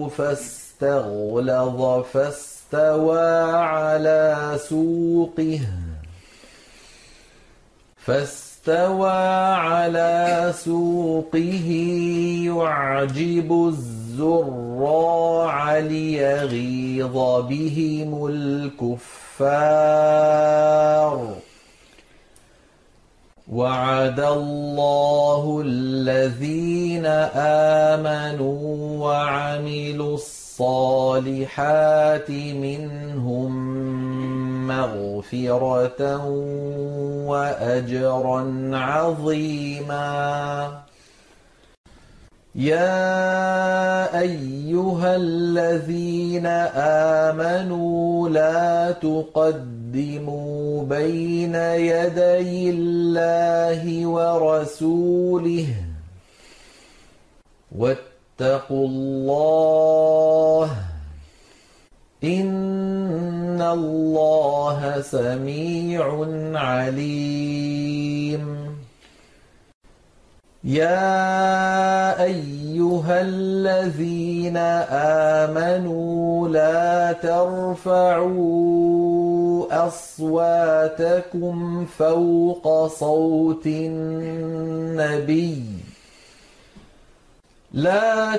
فاستغلظ فاستوى على سوقه فاستوى على سوقه يعجب الزراع ليغيظ بهم الكفار وعد الله الذين آمنوا وعملوا الصالحات منهم مغفرة وأجرا عظيما يا أيها الذين آمنوا لا تقدموا بين يدي الله ورسوله واتقوا الله إن الله سميع عليم يا أيها الذين آمنوا لا ترفعوا أصواتكم فوق صوت النبي لا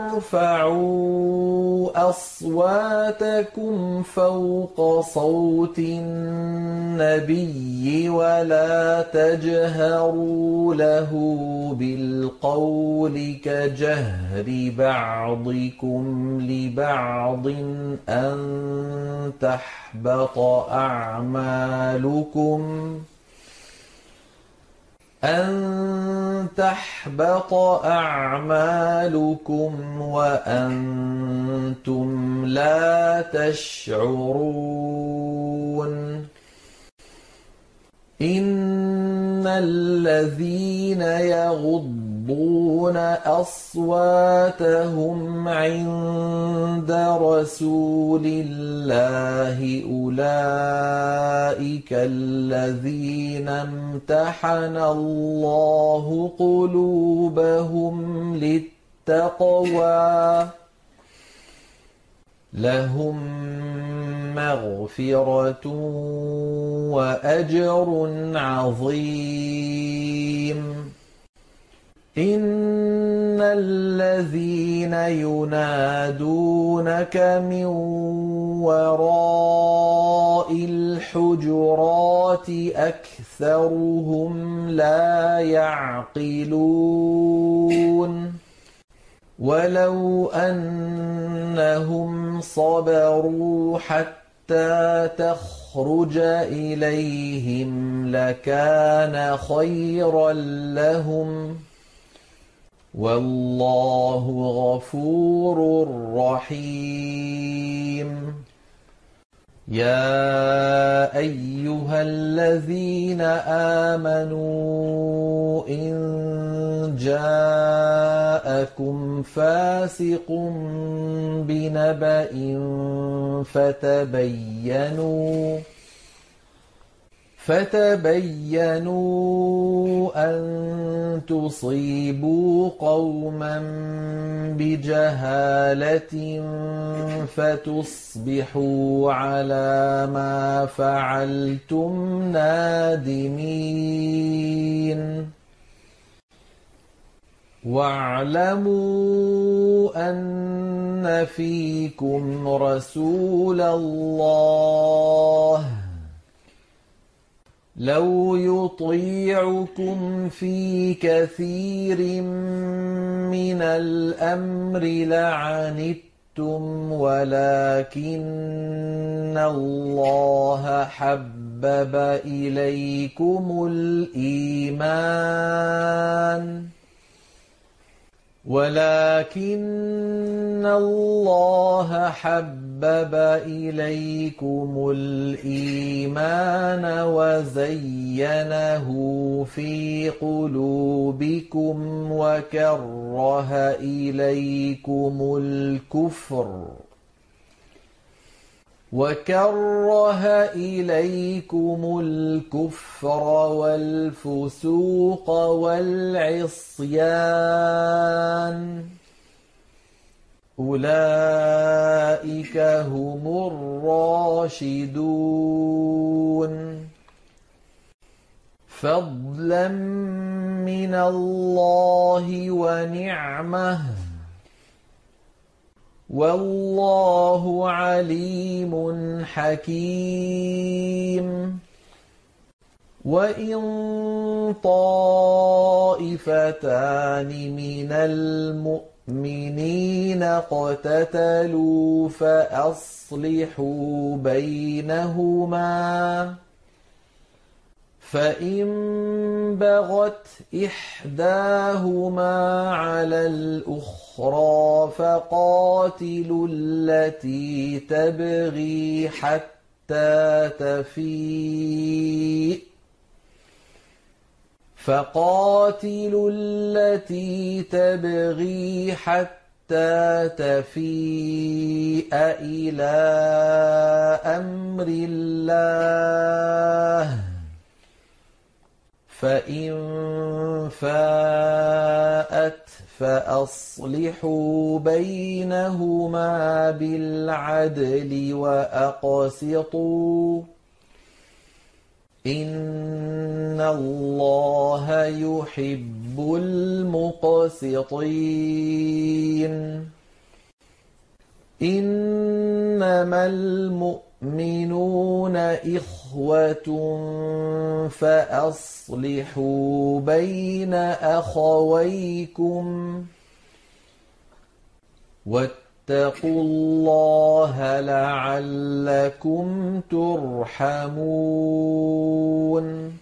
ترفعوا أصواتكم فوق صوت النبي ولا تجهروا له بالقول كجهر بعضكم لبعض أن تحبط أعمالكم أن تحبط أعمالكم وأنتم لا تشعرون إن الذين يغضون أصواتهم عند رسول الله أولئك الذين امتحن الله قلوبهم للتقوى لهم مَغْفِرَةٌ وَأَجْرٌ عَظِيمٌ إِنَّ الَّذِينَ يُنَادُونَكَ مِن وَرَاءِ الْحُجُرَاتِ أَكْثَرُهُمْ لَا يَعْقِلُونَ وَلَوْ أَنَّهُمْ صَبَرُوا حَتَّىٰ تَخْرُجَ إِلَيْهِمْ لَكَانَ خَيْرًا لَّهُمْ ۚ وَاللَّهُ غَفُورٌ رَّحِيمٌ يَا أَيُّهَا الَّذِينَ آمَنُوا إِن جَاءَكُمْ فَاسِقٌ بِنَبَإٍ فَتَبَيَّنُوا فَتَبَيَّنُوا أَن تُصِيبُوا قَوْمًا بِجَهَالَةٍ فَتُصْبِحُوا عَلَىٰ مَا فَعَلْتُمْ نَادِمِينَ وَاعْلَمُوا أَنَّ فِيكُمْ رَسُولَ اللَّهِ لَوْ يُطِيعُكُمْ فِي كَثِيرٍ مِّنَ الْأَمْرِ لَعَنِتُّمْ وَلَٰكِنَّ اللَّهَ حَبَّبَ إِلَيْكُمُ الْإِيمَانَ ولكن الله حبب إليكم الإيمان وزينه في قلوبكم وكره إليكم الكفر وكره إليكم الكفر والفسوق والعصيان أولئك هم الراشدون فضلا من الله ونعمة والله عليم حكيم وإن طائفتان من المؤمنين اقتتلوا فأصلحوا بينهما فإن بغت إحداهما على الأخرى فقاتلوا التي تبغي حتى تفيء فقاتلوا التي تبغي حتى تفيء إلى أمر الله فإن فاءت فأصلحوا بينهما بالعدل وأقسطوا إن الله يحب المقسطين إنما المؤمنون إخوة فأصلحوا بين أخويكم واتقوا الله لعلكم ترحمون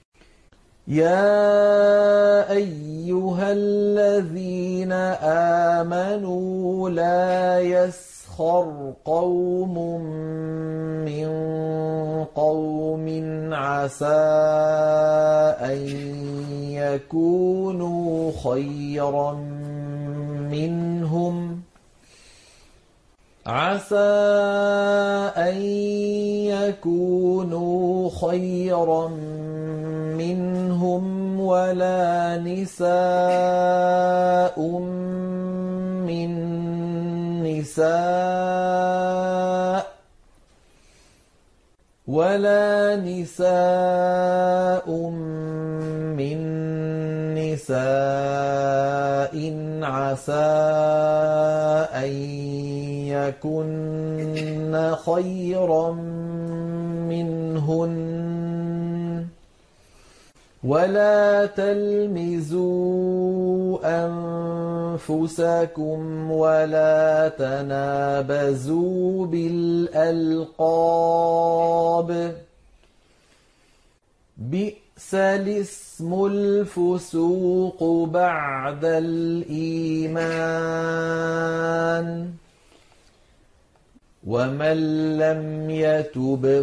يا أيها الذين آمنوا لا يسخر قوم من قوم عسى أن يكونوا خيرا منهم عسى أن يكونوا خيرا منهم ولا نساء من نساء ولا نساء من نساء عسى أن يكن خيرا منهن ولا تلمزوا أنفسكم ولا تنابزوا بالألقاب بئس الاسم الفسوق بعد الإيمان ومن لم يتب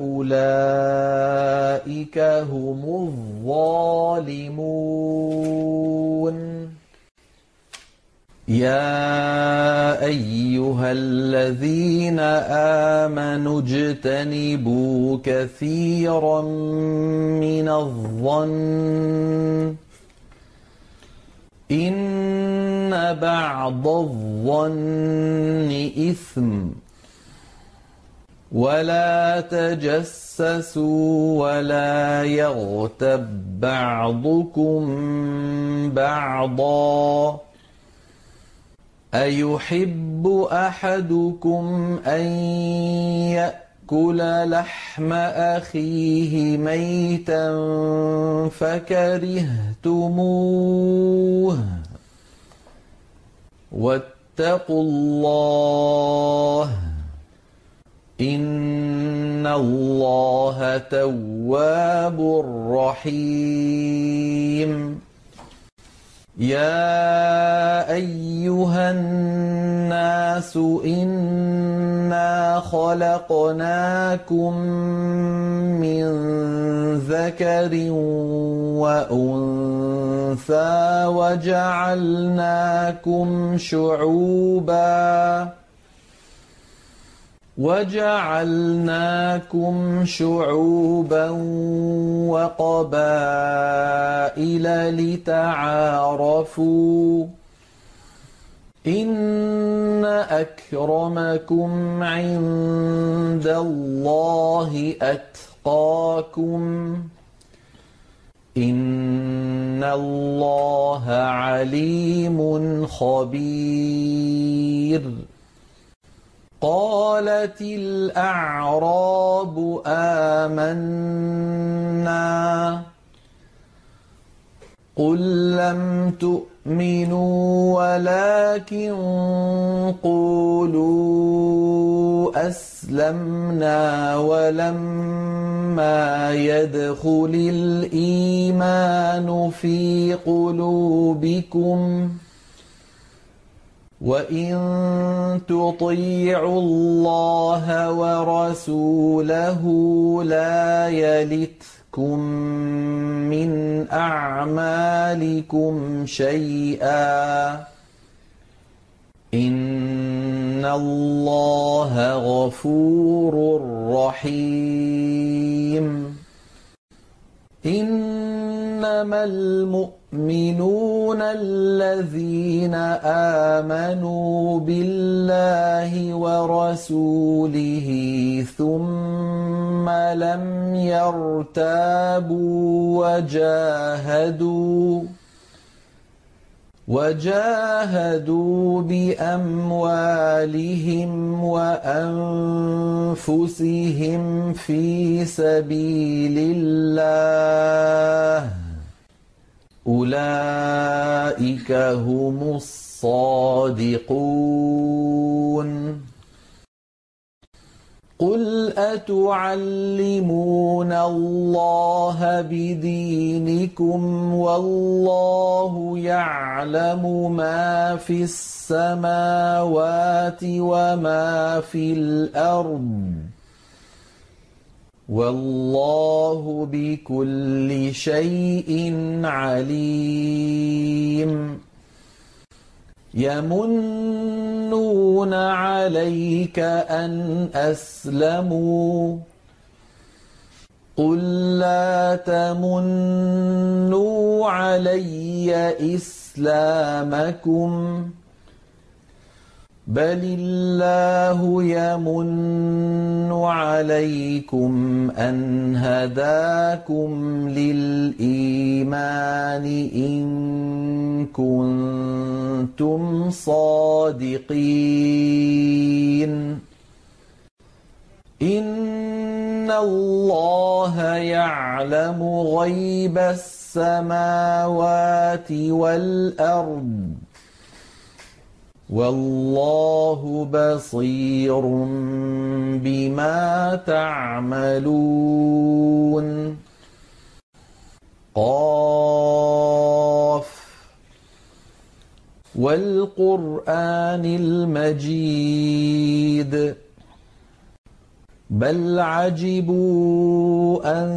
فأولئك هم الظالمون يا أيها الذين آمنوا اجتنبوا كثيرا من الظن إن بعض الظن إثم ولا تجسسوا ولا يغتب بعضكم بعضا أيحب أحدكم أن يأكل لحم أخيه ميتا فكرهتموه واتقوا الله إن الله تواب رحيم يا أيها الناس إنا خلقناكم من ذكر وأنثى وجعلناكم شعوبا وجعلناكم شعوبا وقبائل لتعارفوا إن أكرمكم عند الله أتقاكم إن الله عليم خبير قالت الأعراب آمنا قل لم تؤمنوا ولكن قولوا أسلمنا ولما يدخل الإيمان في قلوبكم وإن تطيعوا الله ورسوله لا يلتكم من أعمالكم شيئا إن الله غفور رحيم إنما المؤمنون الذين آمنوا بالله ورسوله ثم لم يرتابوا وجاهدوا وجاهدوا بأموالهم وأنفسهم في سبيل الله أولئك هم الصادقون قل أتعلمون الله بدينكم والله يعلم ما في السماوات وما في الأرض والله بكل شيء عليم يمنون عليك أن أسلموا قل لا تمنوا علي إسلامكم بل الله يمن عليكم أن هداكم للإيمان إن كنتم صادقين إن الله يعلم غيب السماوات والأرض والله بصير بما تعملون قاف والقرآن المجيد بل عجبوا أن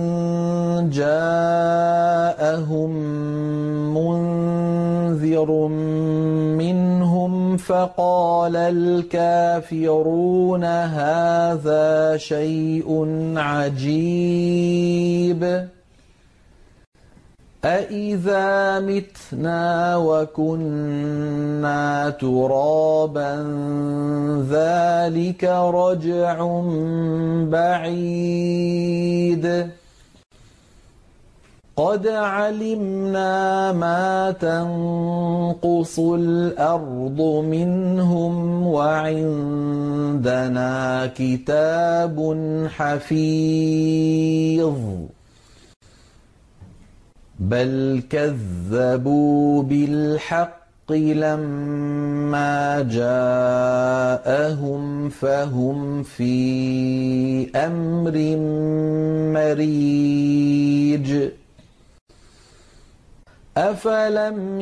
جاءهم منذر منهم فقال الكافرون هذا شيء عجيب أإذا متنا وكنا ترابا ذلك رجع بعيد قد علمنا ما تنقص الأرض منهم وعندنا كتاب حفيظ بل كذبوا بالحق لما جاءهم فهم في أمر مريج أفلم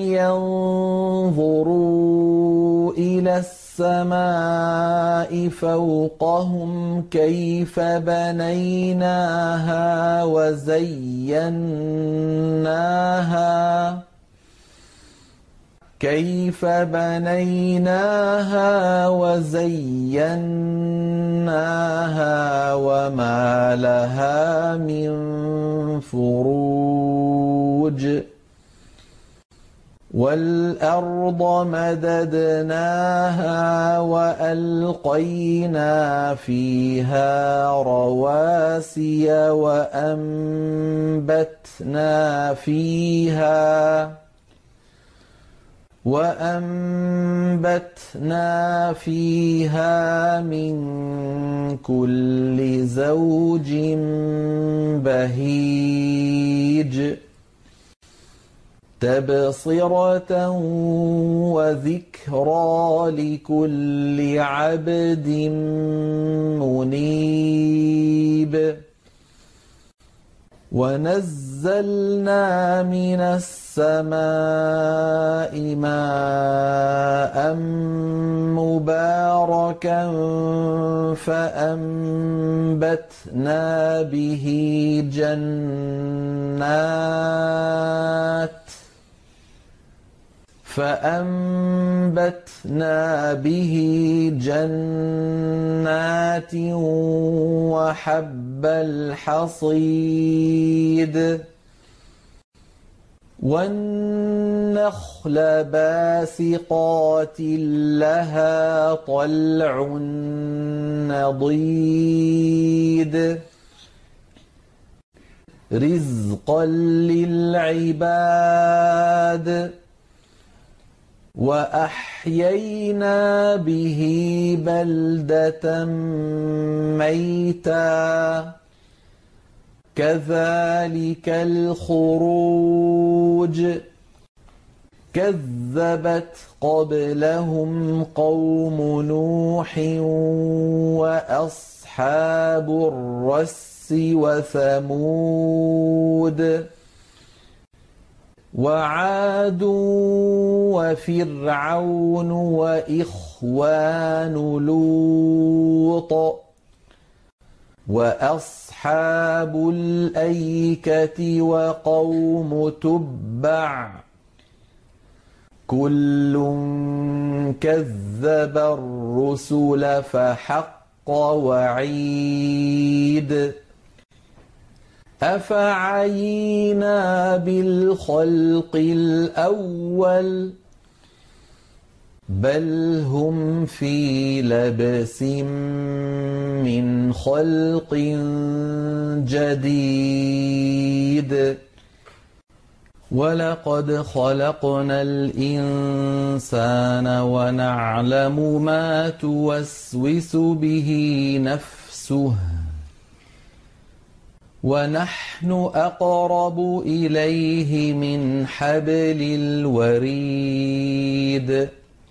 ينظروا إلى السماء فوقهم كيف بنيناها وزيناها كيف بنيناها وزيناها وما لها من فروج والأرض مددناها وألقينا فيها رواسي وأنبتنا فيها وأنبتنا فيها من كل زوج بهيج تبصرة وذكرى لكل عبد منيب ونزلنا من السماء ماء مباركا فأنبتنا به جنات فأنبتنا به جنات وحب الحصيد والنخل باسقات لها طلع نضيد رزقا للعباد وأحيينا به بلدة ميتا كذلك الخروج كذبت قبلهم قوم نوح وأصحاب الرس وثمود وعاد وفرعون وإخوان لوط وأصحاب الأيكة وقوم تبع كل كذب الرسل فحق وعيد أفعينا بالخلق الأول بل هم في لبس من خلق جديد ولقد خلقنا الإنسان ونعلم ما توسوس به نفسه ونحن أقرب إليه من حبل الوريد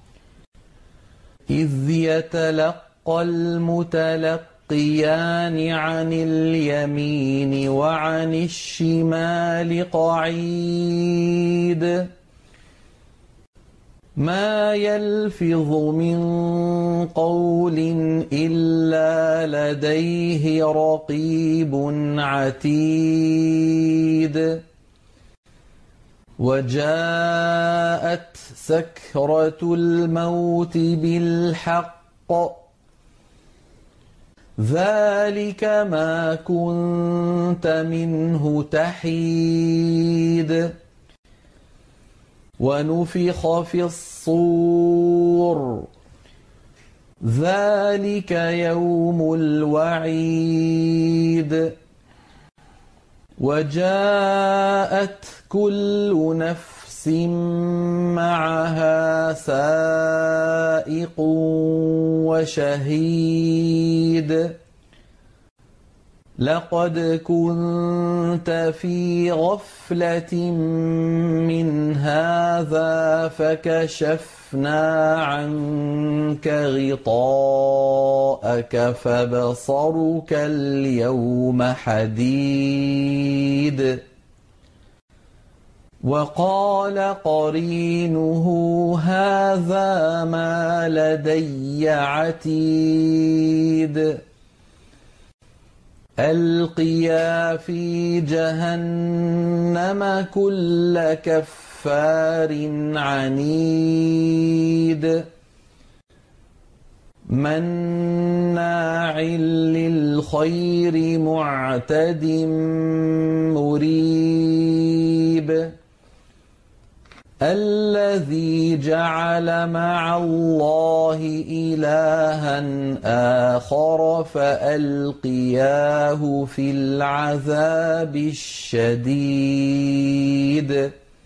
إذ يتلقى المتلقيان عن اليمين وعن الشمال قعيد ما يلفظ من قول إلا لديه رقيب عتيد وجاءت سكرة الموت بالحق ذلك ما كنت منه تحيد ونفخ في الصور ذلك يوم الوعيد وجاءت كل نفس معها سائق وشهيد لقد كنت في غفلة من هذا فكشفنا عنك غطاءك فبصرك اليوم حديد وقال قرينه هذا ما لدي عتيد ألقيا في جهنم كل كفار عنيد مناع للخير معتد مريب الذي جعل مع الله إلها آخر فألقياه في العذاب الشديد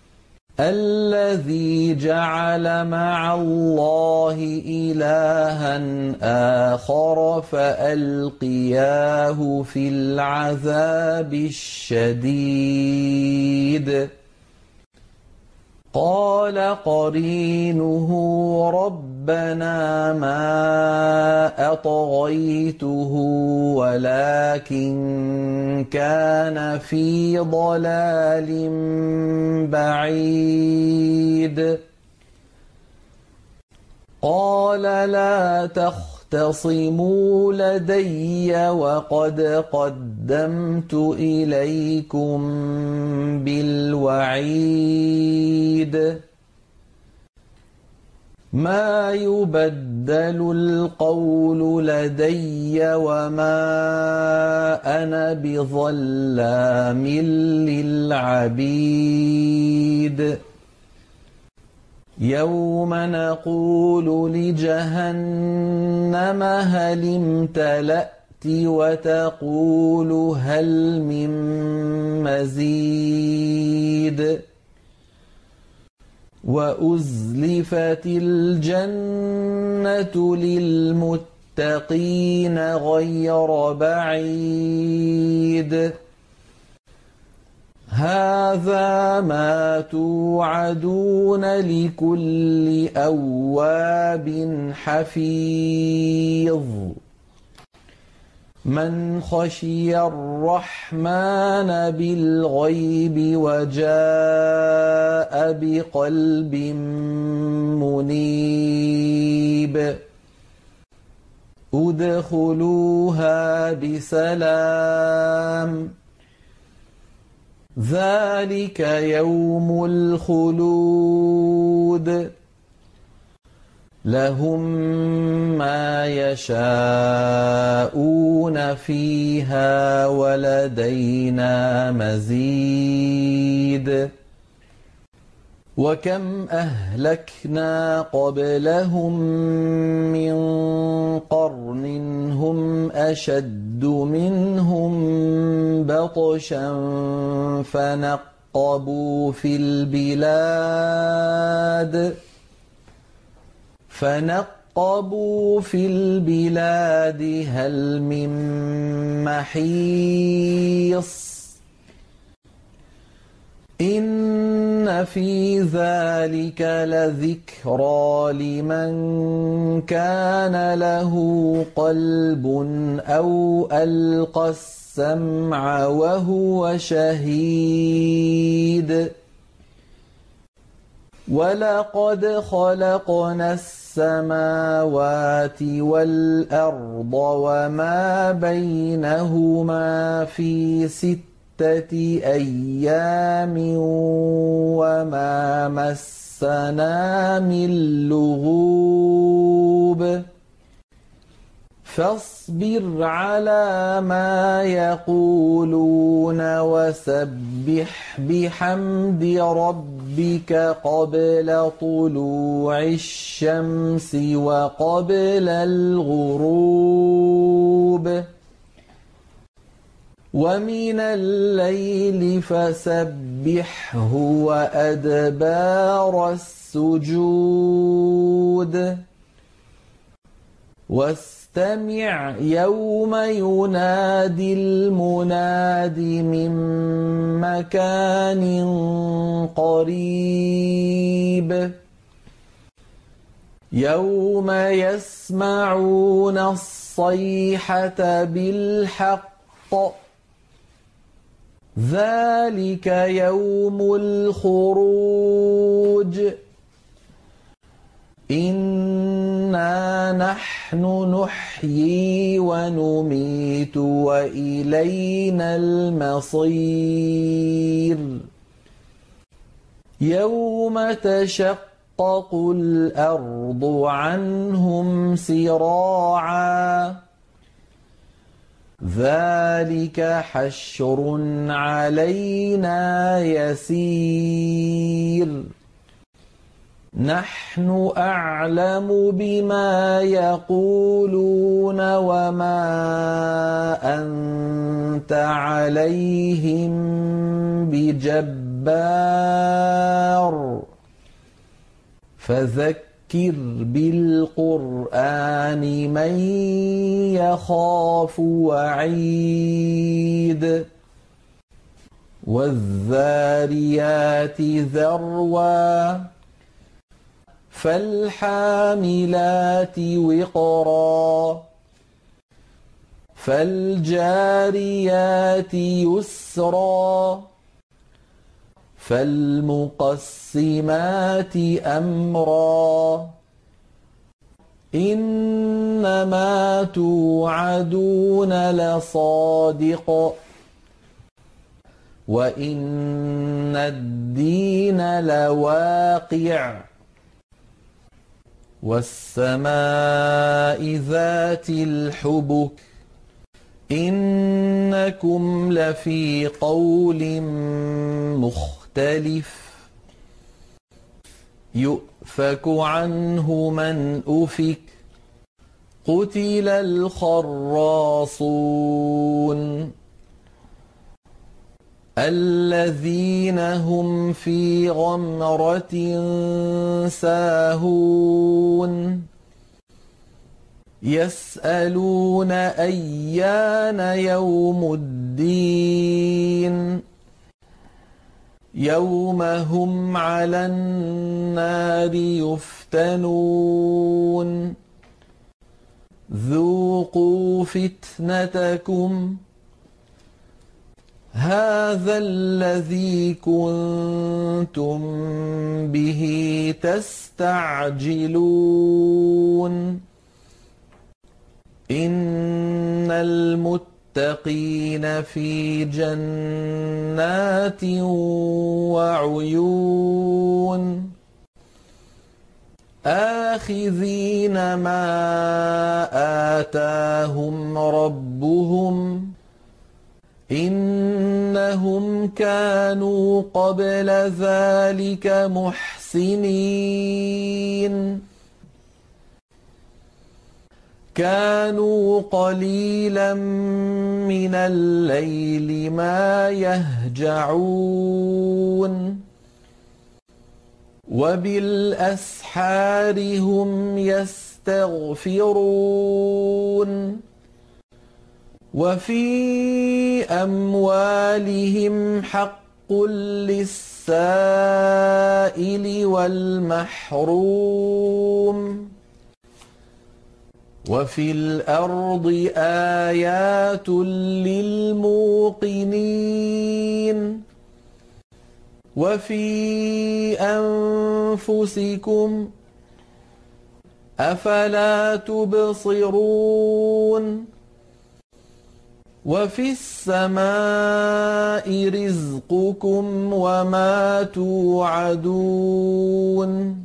الذي جعل مع الله إلها آخر فألقياه في العذاب الشديد قال قرينه ربنا ما أطغيته ولكن كان في ضلال بعيد قال لا تختصموا لدي وقد قدمت إليكم بالوعيد ما يبدل القول لدي وما أنا بظلام للعبيد يوم نقول لجهنم هل امتلأت وتقول هل من مزيد وأزلفت الجنة للمتقين غير بعيد هذا ما توعدون لكل أواب حفيظ من خشي الرحمن بالغيب وجاء بقلب منيب ادخلوها بسلام ذلك يوم الخلود لهم ما يشاءون فيها ولدينا مزيد وكم أهلكنا قبلهم من قرن هم أشد منهم بطشا فنقبوا في البلاد فنقبوا في البلاد هل من محيص إن في ذلك لذكرى لمن كان له قلب أو ألقى السمع وهو شهيد ولقد خلقنا السماوات والأرض وما بينهما في ستة أيام وما مسنا من لغوب فاصبر على ما يقولون وسبح بحمد ربك قبل طلوع الشمس وقبل الغروب ومن الليل فسبحه وأدبار السجود واستمع يوم ينادي المناد من مكان قريب يوم يسمعون الصيحة بالحق ذلك يوم الخروج إنا نحن نحيي ونميت وإلينا المصير يوم تشقق الأرض عنهم سراعا ذلك حشر علينا يسير نحن أعلم بما يقولون وما أنت عليهم بجبار فذكر بالقرآن من يخاف وعيد والذاريات ذروا فالحاملات وقرا فالجاريات يسرا فالمقسمات أمرا إنما توعدون لصادق وإن الدين لواقع والسماء ذات الحبك إنكم لفي قول مختلف يؤفك عنه من أفك قتل الخراصون الذين هم في غمرة ساهون يسألون أيان يوم الدين يوم هم على النار يفتنون ذوقوا فتنتكم هذا الذي كنتم به تستعجلون إن المتقين في جنات وعيون آخذين ما آتاهم ربهم إنهم كانوا قبل ذلك محسنين كانوا قليلا من الليل ما يهجعون وبالأسحار هم يستغفرون وفي أموالهم حق للسائل والمحروم وفي الأرض آيات للموقنين وفي أنفسكم أفلا تبصرون وفي السماء رزقكم وما توعدون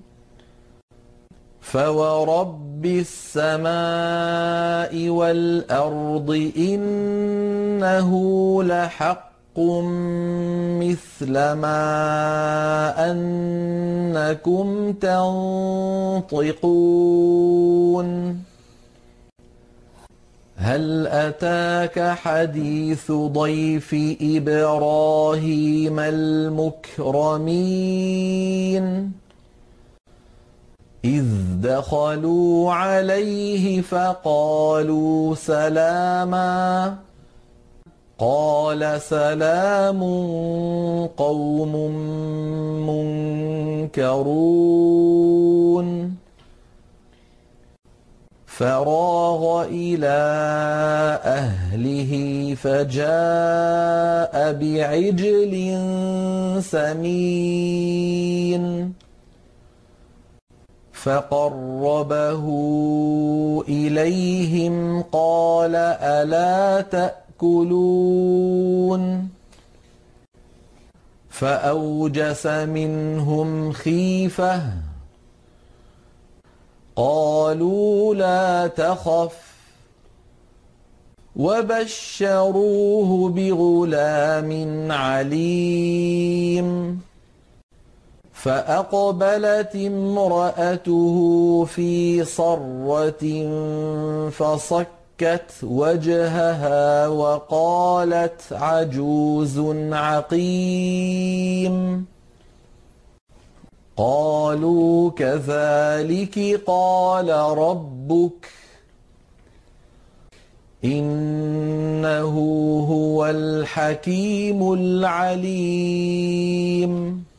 فورب السماء والأرض إنه لحق مثل ما أنكم تنطقون هل أتاك حديث ضيف إبراهيم المكرمين إذ دخلوا عليه فقالوا سلاما قال سلام قوم منكرون فراغ إلى أهله فجاء بعجل سمين فقربه إليهم قال ألا تأكلون فأوجس منهم خيفة قالوا لا تخف وبشروه بغلام عليم فأقبلت امرأته في صرة فصكت وجهها وقالت عجوز عقيم قالوا كذلك قال ربك إنه هو الحكيم العليم